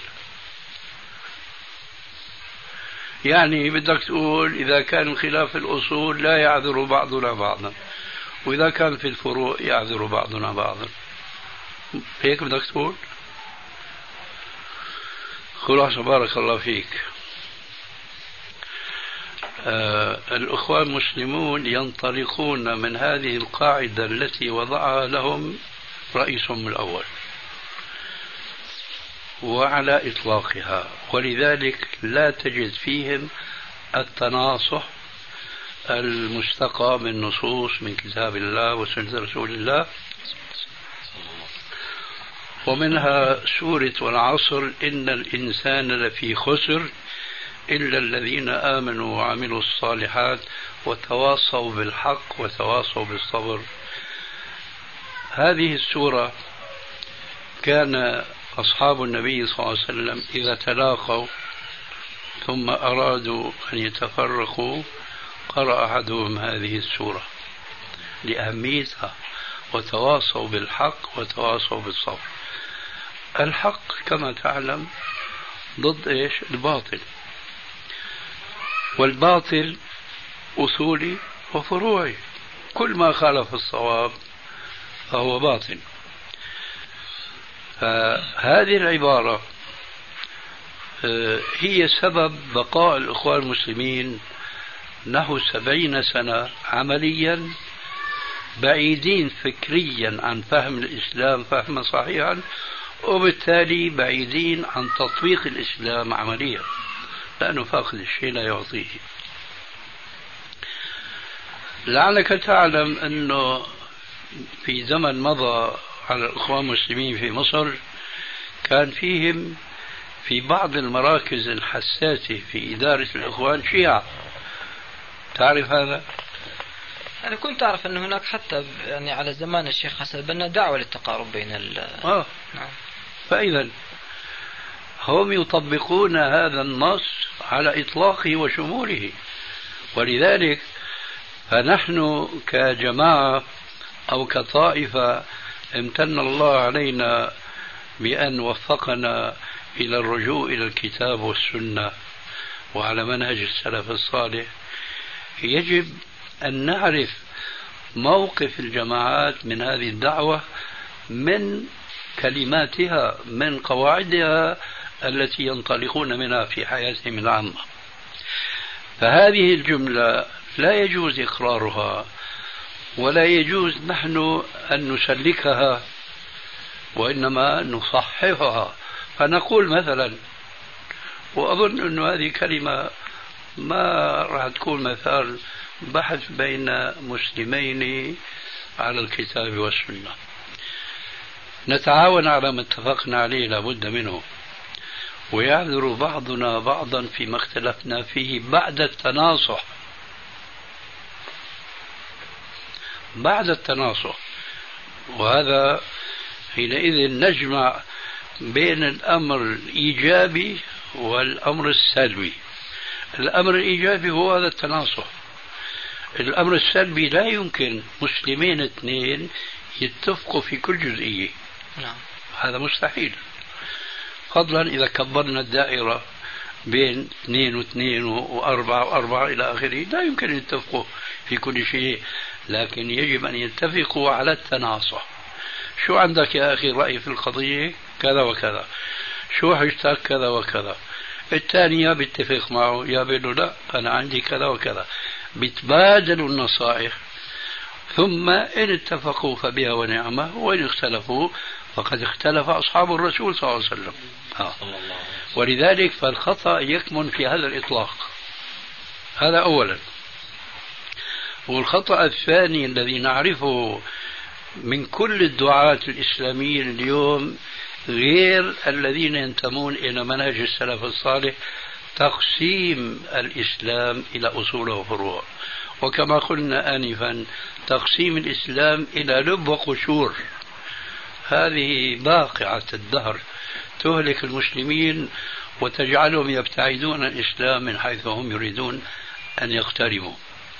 يعني بدك تقول إذا كان خلاف في الأصول لا يعذر بعضنا بعضا، وإذا كان في الفروع يعذر بعضنا بعضا، هيك بدك تقول؟ خلاص بارك الله فيك. الأخوان المسلمون ينطلقون من هذه القاعدة التي وضعها لهم رئيسهم الأول وعلى إطلاقها، ولذلك لا تجد فيهم التناصح المستقى من نصوص من كتاب الله وسنة رسول الله. ومنها سورة والعصر إن الإنسان لفي خسر إلا الذين آمنوا وعملوا الصالحات وتواصوا بالحق وتواصوا بالصبر. هذه السورة كان أصحاب النبي صلى الله عليه وسلم إذا تلاقوا ثم أرادوا أن يتفرقوا قرأ أحدهم هذه السورة لأهميتها، وتواصوا بالحق وتواصوا بالصبر. الحق كما تعلم ضد إيش؟ الباطل، والباطل أصولي وفروعي، كل ما خالف الصواب فهو باطل. فهذه العبارة هي سبب بقاء الإخوان المسلمين نحو 70 سنة عمليا بعيدين فكريا عن فهم الإسلام فهما صحيحا، وبالتالي بعيدين عن تطبيق الإسلام عمليا، لأنه فاقد الشيء لا يعطيه. لعلك تعلم أنه في زمن مضى على الإخوان المسلمين في مصر كان فيهم في بعض المراكز الحساسة في إدارة الإخوان شيعة. تعرف هذا؟ أنا كنت أعرف أن هناك حتى يعني على زمان الشيخ حسن البنا دعوة للتقارب بين نعم. فإذا هم يطبقون هذا النص على إطلاقه وشموله، ولذلك فنحن كجماعة أو كطائفة امتن الله علينا بأن وفقنا إلى الرجوع إلى الكتاب والسنة وعلى منهج السلف الصالح. يجب أن نعرف موقف الجماعات من هذه الدعوة، من كلماتها، من قواعدها التي ينطلقون منها في حياتهم العامة. فهذه الجملة لا يجوز إقرارها، ولا يجوز نحن أن نسلكها، وإنما نصححها. فنقول مثلا، وأظن أن هذه كلمة ما راح تكون مثال بحث بين مسلمين على الكتاب والسنة، نتعاون على ما اتفقنا عليه لابد منه، ويعذر بعضنا بعضا فيما اختلفنا فيه بعد التناصح. بعد التناصح، وهذا حينئذ نجمع بين الأمر الإيجابي والأمر السلبي. الأمر الإيجابي هو هذا التناصح. الأمر السلبي لا يمكن مسلمين اثنين يتفقوا في كل جزئية، هذا مستحيل، فضلا إذا كبرنا الدائرة بين 2 و2 و4 و4 إلى آخره، لا يمكن أن يتفقوا في كل شيء، لكن يجب أن يتفقوا على التناصح. شو عندك يا أخي رأي في القضية كذا وكذا، شو حجتك كذا وكذا، الثاني يا بيتفق معه يا بيقول له لا أنا عندي كذا وكذا، بيتبادلوا النصائح، ثم إن اتفقوا فبها ونعمة، وإن اختلفوا فقد اختلف أصحاب الرسول صلى الله عليه وسلم. ولذلك فالخطأ يكمن في هذا الإطلاق، هذا أولا. والخطأ الثاني الذي نعرفه من كل الدعاة الإسلاميين اليوم غير الذين ينتمون إلى منهج السلف الصالح، تقسيم الإسلام إلى أصول وفروع، وكما قلنا آنفا تقسيم الإسلام إلى لب وقشور. هذه باقعة الدهر تهلك المسلمين وتجعلهم يبتعدون عن الإسلام من حيث هم يريدون أن يقتربوا.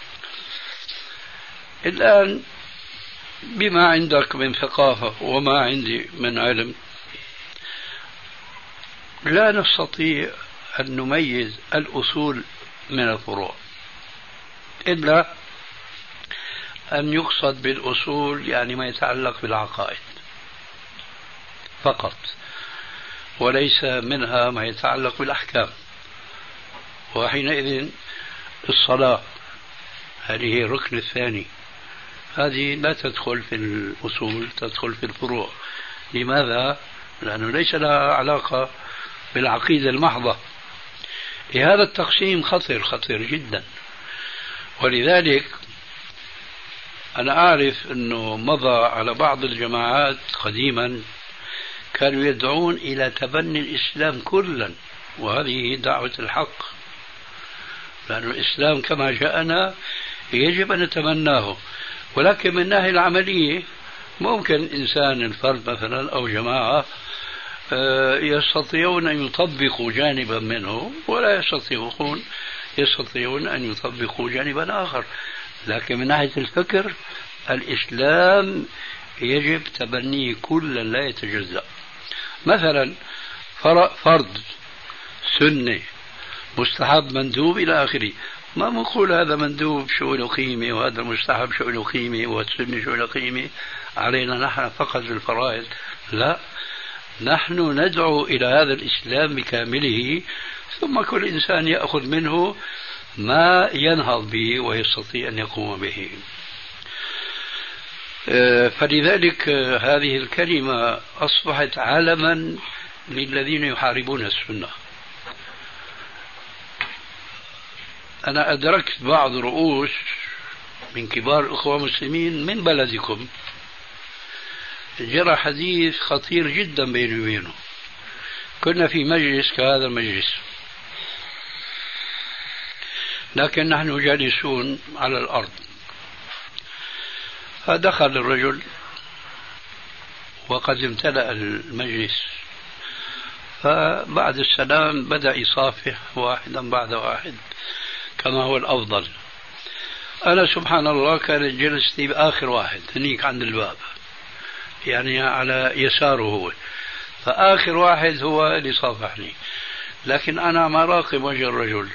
الآن بما عندك من ثقافة وما عندي من علم، لا نستطيع أن نميز الأصول من الفروع، إلا أن يقصد بالأصول يعني ما يتعلق بالعقائد فقط، وليس منها ما يتعلق بالأحكام. وحينئذ الصلاة هذه هي الركن الثاني، هذه لا تدخل في الأصول، تدخل في الفروع. لماذا؟ لأنه ليس لها علاقة بالعقيدة المحضة. هذا التقسيم خطير جدا. ولذلك أنا أعرف أنه مضى على بعض الجماعات قديما كانوا يدعون إلى تبني الإسلام كلا، وهذه دعوة الحق، لأن الإسلام كما جاءنا يجب أن نتبناه. ولكن من الناحية العملية ممكن إنسان الفرد مثلا أو جماعة يستطيعون أن يطبقوا جانبا منه، ولا يستطيعون أن يطبقوا جانبا آخر. لكن من ناحية الفكر الإسلام يجب تبنيه كلا لا يتجزأ. مثلا فرض، سنة، مستحب، مندوب إلى آخره، ما نقول هذا مندوب شو له قيمة وهذا مستحب شو له قيمة والسنة شو له قيمة، علينا نحن فقط بالفرائض. لا، نحن ندعو إلى هذا الإسلام بكامله، ثم كل إنسان يأخذ منه ما ينهض به ويستطيع أن يقوم به. فلذلك هذه الكلمة أصبحت علما للذين يحاربون السنة. أنا أدركت بعض رؤوس من كبار الأخوة المسلمين من بلدكم جرى حديث خطير جدا بيني وبينه. كنا في مجلس كهذا المجلس، لكن نحن جالسون على الأرض، فدخل الرجل وقد امتلأ المجلس، فبعد السلام بدأ يصافح واحدا بعد واحد كما هو الأفضل. أنا سبحان الله كانت جلستي بآخر واحد هنيك عند الباب، يعني على يساره هو، فآخر واحد هو اللي صافحني، لكن أنا ما راقب وجه الرجل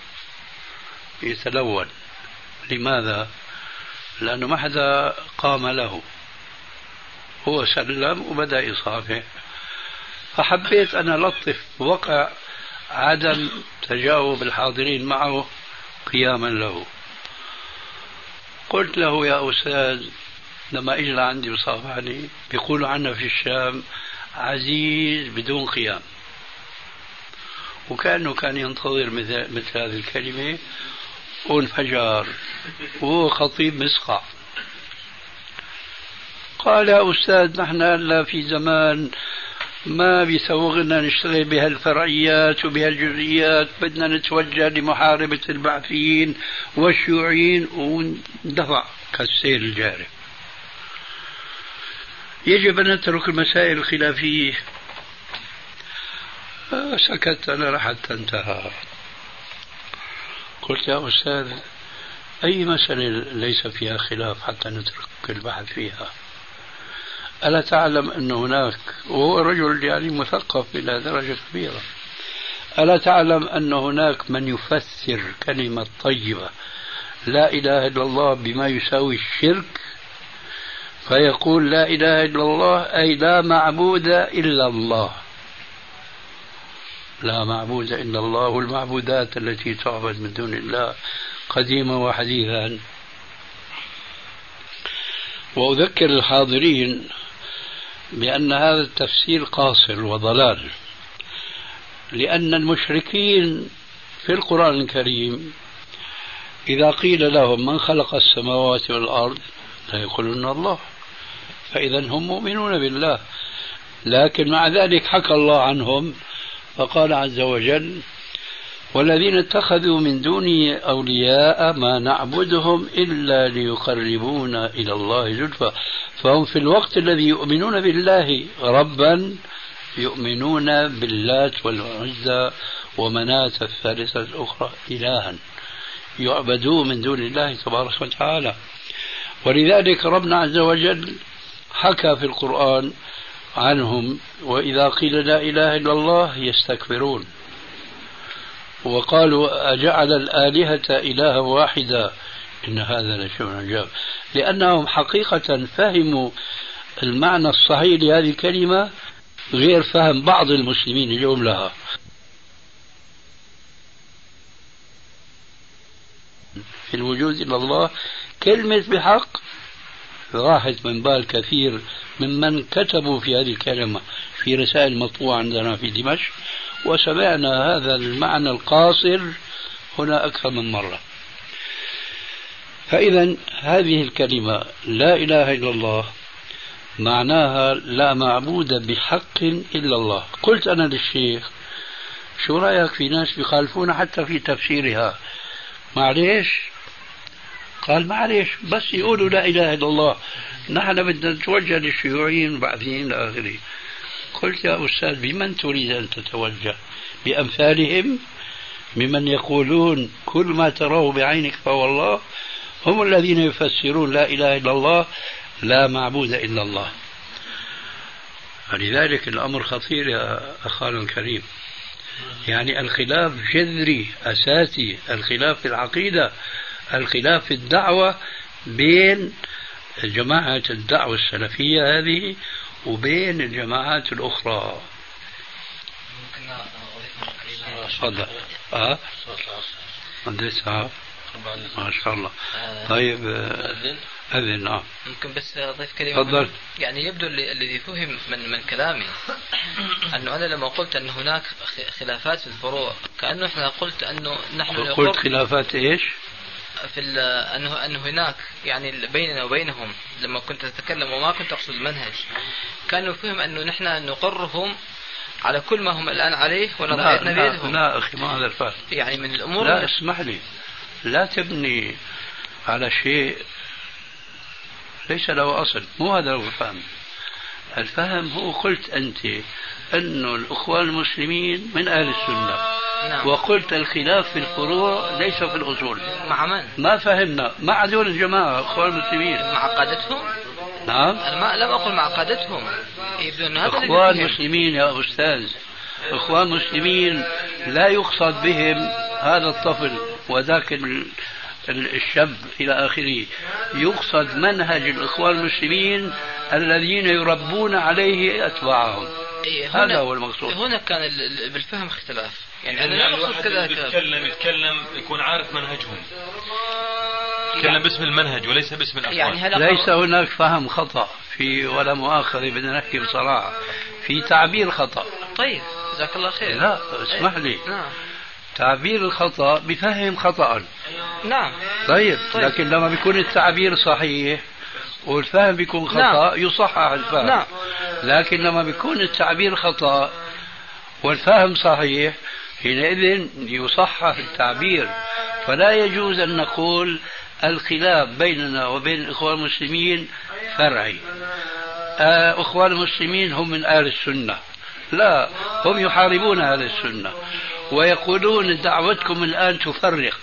يتلون. لماذا؟ لأنه ما حدا قام له، هو سلم وبدأ يصافح، فحبيت أن ألطف وقع عدم تجاوب الحاضرين معه قياما له. قلت له يا أستاذ لما إجى عندي وصافحني بيقولوا عنا في الشام عزيز بدون قيام، وكأنه كان ينتظر مثل هذه الكلمة وانفجار، وهو خطيب مسقع. قال يا أستاذ نحن هلا في زمان ما بيسوغنا نشتغل بهالفرعيات وبهالجزئيات، بدنا نتوجه لمحاربة البعثيين والشيوعيين، واندفع كالسيل الجاري. يجب أن نترك المسائل الخلافية. سكت أنا حتى انتهى. قلت يا أستاذ أي مسألة ليس فيها خلاف حتى نترك البحث فيها؟ ألا تعلم أن هناك، وهو رجل يعني مثقف إلى درجة كبيرة، ألا تعلم أن هناك من يفسر كلمة طيبة لا إله إلا الله بما يساوي الشرك، فيقول لا إله إلا الله أي لا معبود إلا الله، لا معبود إلا الله، والمعبودات التي تعبد من دون الله قديما وحديثا. وأذكر الحاضرين بأن هذا التفسير قاصر وضلال، لأن المشركين في القرآن الكريم إذا قيل لهم من خلق السماوات والأرض لا يقولون الله، فإذا هم مؤمنون بالله، لكن مع ذلك حكى الله عنهم فقال عز وجل والذين اتخذوا من دونه أولياء ما نعبدهم إلا ليقربونا إلى الله زلفى، فهم في الوقت الذي يؤمنون بالله ربا يؤمنون باللات والعزى ومناة الثالثة الأخرى إلها يعبدون من دون الله تبارك وتعالى. ولذلك ربنا عز وجل حكى في القرآن عنهم وإذا قيل لا إله إلا الله يستكبرون وقالوا أجعل الآلهة إلها واحدا إن هذا لشيء عجاب، لأنهم حقيقة فهموا المعنى الصحيح لهذه الكلمة غير فهم بعض المسلمين اليوم لها. في الوجود إلا الله كلمة بحق راحت من بال كثير ممن كتبوا في هذه الكلمة في رسائل مطبوعة عندنا في دمشق، وسمعنا هذا المعنى القاصر هنا أكثر من مرة. فإذا هذه الكلمة لا إله إلا الله معناها لا معبود بحق إلا الله. قلت أنا للشيخ شو رأيك في ناس بيخالفون حتى في تفسيرها؟ معليش؟ قال معليش بس يقولوا لا إله إلا الله، نحن بدنا نتوجه للشيوعيين بعثيين إلى آخره. قلت يا أستاذ بمن تريد أن تتوجه؟ بأمثالهم ممن يقولون كل ما تراه بعينك فهو الله؟ هم الذين يفسرون لا إله إلا الله لا معبود إلا الله. فلذلك الأمر خطير يا أخانا الكريم. يعني الخلاف جذري أساسي، الخلاف في العقيدة، الخلاف في الدعوة بين جماعة الدعوة السلفية هذه وبين الجماعات الأخرى. تفضل. ما شاء الله. طيب أذن. ممكن بس أضيف كلمة. تفضل. يعني يبدو الذي فهم من كلامي أنه أنا لما قلت أن هناك خلافات في الفروع كأنه إحنا قلت أنه نحن قلت خلافات إيش؟ في أنه هناك يعني بيننا وبينهم لما كنت أتكلم وما كنت أقصد المنهج، كانوا فهم أنه نحن نقرهم على كل ما هم الآن عليه ونضعنا بيدهم. لا أخي، ما هذا الفهم. يعني من الأمور. لا اسمح لي، لا تبني على شيء ليس له أصل. مو هذا هو الفهم. الفهم هو قلت أنت أن الأخوان المسلمين من أهل السنة. نعم. وقلت الخلاف في الفروع ليس في الأصول. مع من؟ ما فهمنا مع دول الجماعة أخوان المسلمين. مع قادتهم. نعم. أنا لم أقل مع قادتهم. أخوان مسلمين يا أستاذ، أخوان مسلمين لا يقصد بهم هذا الطفل وذاك الشاب إلى آخره، يقصد منهج الإخوان المسلمين الذين يربون عليه أتباعهم. هذا هو المقصود. هنا كان بالفهم اختلاف. يعني أنا الواحد اللي يتكلم يكون عارف منهجهم، يتكلم باسم المنهج وليس باسم الأخوان. يعني ليس هناك فهم خطأ في، ولا مؤاخذة، بدنا نحكي بصراحة، في تعبير خطأ. طيب جزاك الله خير. لا اسمح لي. نعم. تعبير الخطأ بفهم خطأ. نعم. طيب لكن لما بيكون التعبير صحيح والفهم بيكون خطأ، نعم، يصحح الفهم. نعم. لكن لما بيكون التعبير خطأ والفهم صحيح، حينئذ يصحح التعبير. فلا يجوز أن نقول الخلاف بيننا وبين الإخوان المسلمين فرعي. إخوان المسلمين هم من أهل السنة. لا، هم يحاربون أهل السنة ويقولون دعوتكم الآن تفرق.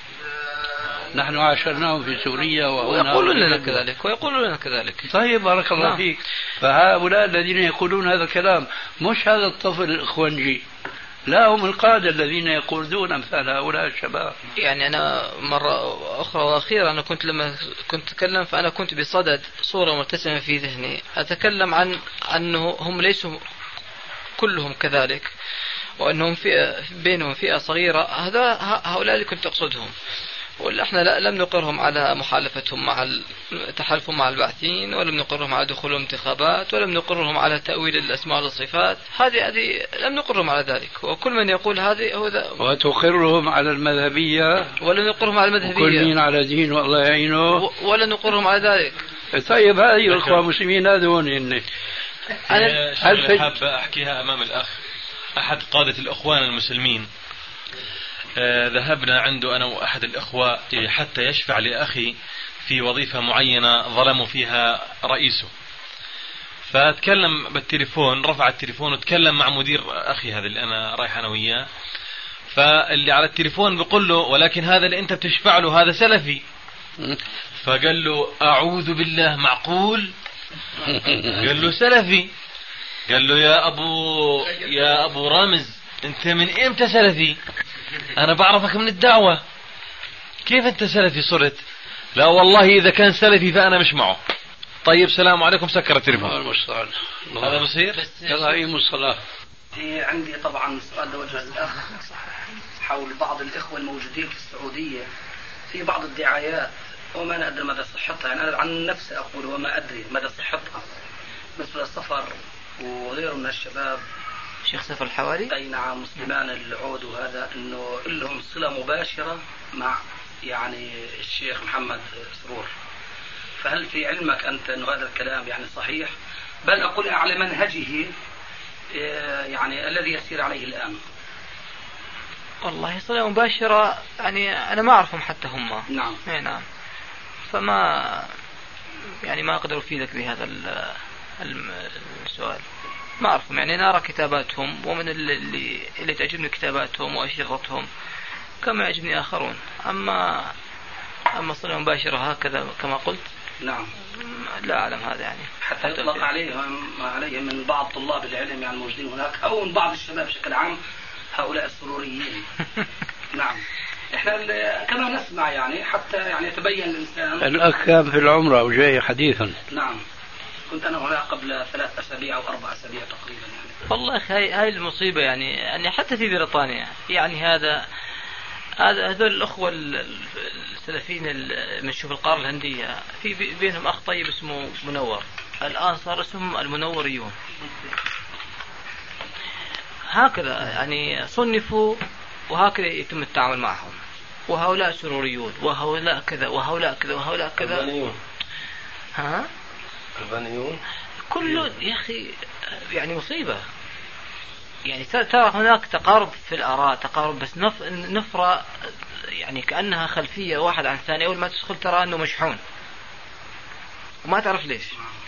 نحن عاشرناهم في سوريا ويقولون لنا كذلك ويقولون لنا كذلك. طيب بارك الله نعم. فيك. فهؤلاء الذين يقولون هذا الكلام مش هذا الطفل الإخوانجي، لا، هم القادة الذين يقودون أمثال هؤلاء الشباب. يعني أنا مرة أخرى وأخيرا أنا لما كنت أتكلم فأنا كنت بصدد صورة مرتسمة في ذهني أتكلم عن أنه هم ليسوا كلهم كذلك، وأنهم بينهم فئة صغيرة. هؤلاء اللي كنت أقصدهم، ولا احنا لم نقرهم على محالفتهم مع تحالفهم مع البعثين، ولم نقرهم على دخول الانتخابات، ولم نقرهم على تأويل الأسماء والصفات. هذه لم نقرهم على ذلك، وكل من يقول هذه هو ذا. وتقرهم على المذهبية، ولا نقرهم على المذهبية، كل مين على دين والله يعينه، ولا نقرهم على ذلك. طيب هذه الأخوة المسلمين هذون إني أنا حاب أحكيها أمام الأخ. أحد قادة الإخوان المسلمين ذهبنا عنده أنا وأحد الإخوة حتى يشفع لأخي في وظيفة معينة ظلموا فيها رئيسه، فتكلم بالتليفون، رفع التليفون وتكلم مع مدير أخي هذا اللي أنا رايح أنا وياه. فاللي على التليفون بيقول له ولكن هذا اللي أنت بتشفع له هذا سلفي. فقال له أعوذ بالله، معقول؟ قال له سلفي. قال له يا أبو رامز، أنت من إمتى سلفي؟ أنا بعرفك من الدعوة، كيف أنت سلفي صرت؟ لا والله إذا كان سلفي فأنا مش معه. طيب سلام عليكم، سكر التليفون. هذا بصير؟ يلا أيهم الصلاة. عندي طبعا سؤال لوجه الأخ حول بعض الإخوة الموجودين في السعودية في بعض الدعايات وما ندري مدى صحتها. يعني أنا عن نفسي أقول وما أدري مدى صحتها، مثل السفر وغيره من الشباب. شيخ سفر الحواري؟ أي نعم، مسلمان العود، وهذا أنه لهم صلة مباشرة مع يعني الشيخ محمد سرور. فهل في علمك أنت أنه هذا الكلام يعني صحيح؟ بل أقول على منهجه يعني الذي يسير عليه الآن. والله صلة مباشرة يعني أنا ما أعرفهم حتى هم. نعم. نعم. فما يعني ما أقدر أفيدك بهذا السؤال. ما أعرفهم، يعني أنا أرى كتاباتهم، ومن اللي تعجبني كتاباتهم وأشرطتهم كما يعجبني آخرون. أما صلة مباشرة هكذا كما قلت، نعم، لا أعلم هذا. يعني حتى يطلق عليهم من بعض طلاب العلم يعني الموجودين هناك أو من بعض الشباب بشكل عام هؤلاء السروريين. نعم، احنا كما نسمع يعني حتى يعني يتبين الإنسان. الأخ كان في العمرة وجاي حديثا. نعم، كنت أنا هنا قبل 3 أسابيع أو 4 أسابيع تقريبا يعني. والله هاي المصيبة يعني حتى في بريطانيا يعني هذول الأخوة السلفيين من شوف القارة الهندية في بينهم أخ طيب اسمه منور، الآن صار اسمهم المنوريون. هكذا يعني صنفوا وهكذا يتم التعامل معهم، وهؤلاء سروريون وهؤلاء كذا وهؤلاء كذا وهؤلاء كذا. البانيون. ها؟ البانيون كله يا أخي يعني مصيبة. يعني ترى هناك تقارب في الآراء، تقارب بس نفرة يعني كأنها خلفية واحد عن الثاني. أول ما تدخل ترى أنه مشحون وما تعرف ليش.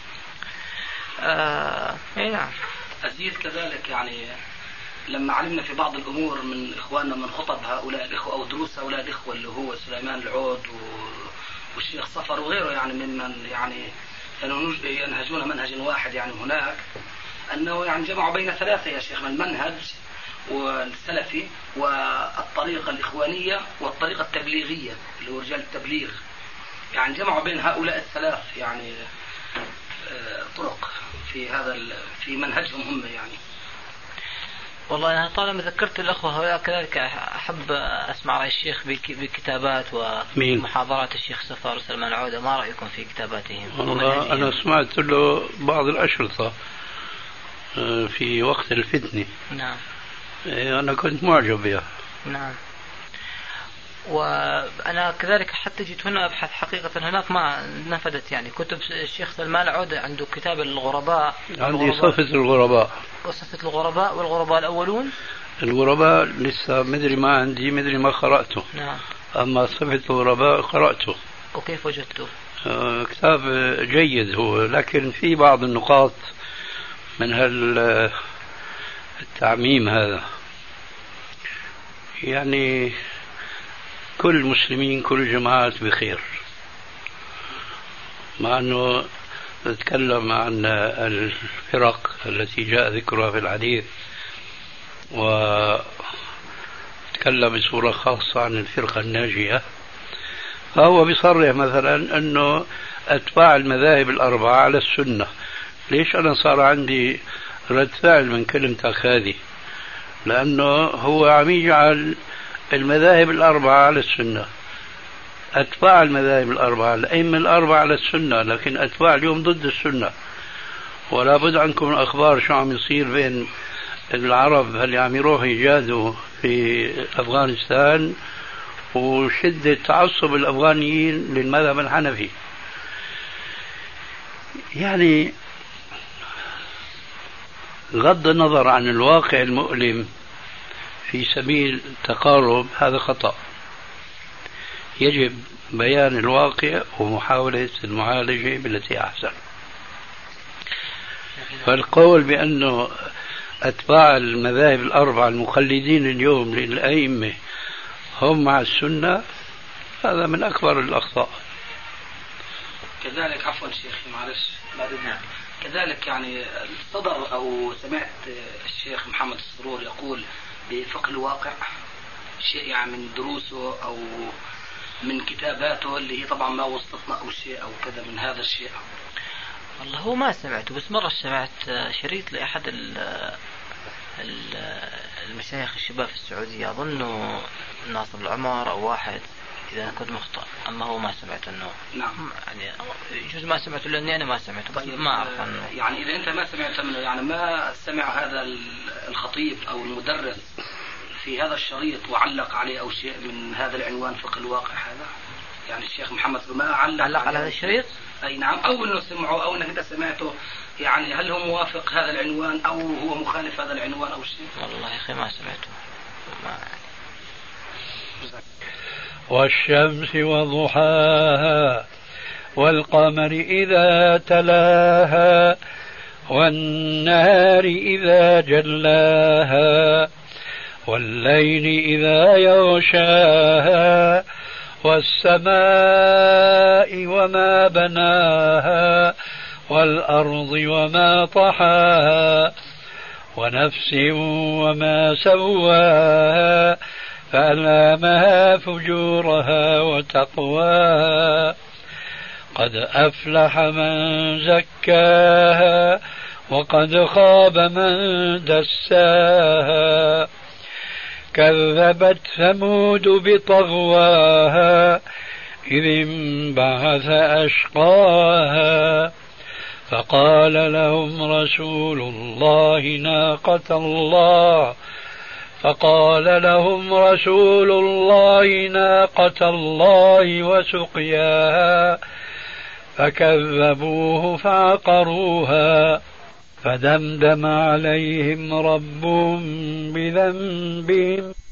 نعم. أزيد كذلك يعني لما علمنا في بعض الأمور من إخواننا من خطب هؤلاء الإخوة أو دروس هؤلاء الإخوة اللي هو سليمان العود والشيخ صفر وغيره يعني ممن يعني كانوا ينهجون منهج واحد يعني هناك، أنه يعني جمعوا بين 3 يا شيخنا، المنهج والسلفي والطريقة الإخوانية والطريقة التبليغية اللي هو رجال التبليغ، يعني جمعوا بين هؤلاء ال3 يعني طرق في منهجهم هم يعني. والله أنا طالما ذكرت الأخوة هؤلاء كذلك أحب أسمع رأي الشيخ بكتابات ومحاضرات الشيخ صفار وسلمان العودة. ما رأيكم في كتاباتهم؟ والله أنا سمعت له بعض الأشرطة في وقت الفتنة. نعم. أنا كنت معجب بها. نعم. وأنا كذلك حتى جيت هنا أبحث حقيقة هناك ما نفدت يعني كتب الشيخ سلمان العودة. عنده كتاب الغرباء. عندي صفة الغرباء. وصفة الغرباء والغرباء الأولون. الغرباء لسه مدري ما عندي، مدري ما قرأته. نعم. أما صفة الغرباء قرأته. وكيف وجدته؟ كتاب جيد هو، لكن في بعض النقاط من التعميم هذا. يعني كل المسلمين كل الجماعات بخير، مع أنه نتكلم عن الفرق التي جاء ذكرها في الحديث، وتكلم بصورة خاصة عن الفرقة الناجية، فهو بيصرح مثلا أنه أتباع المذاهب ال4 على السنة. ليش أنا صار عندي رد فعل من كلمتك هذه؟ لأنه هو عم يجعل المذاهب ال4 على السنة، أتباع المذاهب ال4 الأئمة ال4 على السنة، لكن أتباع اليوم ضد السنة. ولا بد عنكم من أخبار شو عم يصير بين العرب اللي عم يروحوا يجادوا في أفغانستان وشدة تعصب الأفغانيين للمذهب الحنفي. يعني غض النظر عن الواقع المؤلم في سبيل التقارب هذا خطأ. يجب بيان الواقع ومحاولة المعالجة بالتي أحسن. فالقول بأنه أتباع المذاهب ال4 المقلدين اليوم للأئمة هم مع السنة هذا من أكبر الأخطاء. كذلك عفوا شيخي معلش كذلك يعني صدر أو سمعت الشيخ محمد السرور يقول بفقه الواقع شيء يعني من دروسه أو من كتاباته اللي هي طبعا ما وصلتنا أو شيء أو كذا من هذا الشيء. والله هو ما سمعته، بس مرة سمعت شريط لأحد المشايخ الشباب في السعودية، أظنه ناصر العمر أو واحد إذا كنت مخطئ، أما هو ما سمعت أنه. نعم. يعني يجوز ما سمعته لأني أنا ما سمعته، بس ما أعرف عنه. يعني إذا أنت ما سمعت منه يعني ما سمع هذا الخطيب أو المدرس في هذا الشريط وعلق عليه أو شيء من هذا العنوان فقه الواقع هذا، يعني الشيخ محمد ما علق على هذا الشريط؟ أي نعم، أو أنه سمعه أو أنك أنت سمعته، يعني هل هو موافق هذا العنوان أو هو مخالف هذا العنوان أو شيء؟ والله يا أخي ما سمعته. والشمس وضحاها والقمر إذا تلاها والنهار إذا جلاها والليل إذا يغشاها والسماء وما بناها والأرض وما طحاها ونفس وما سواها فألهمها فجورها وتقواها قد أفلح من زكاها وقد خاب من دساها كذبت ثمود بطغواها إذ انبعث أشقاها فقال لهم رسول الله ناقة الله وسقياها فكذبوه فعقروها فدمدم عليهم ربهم بذنبهم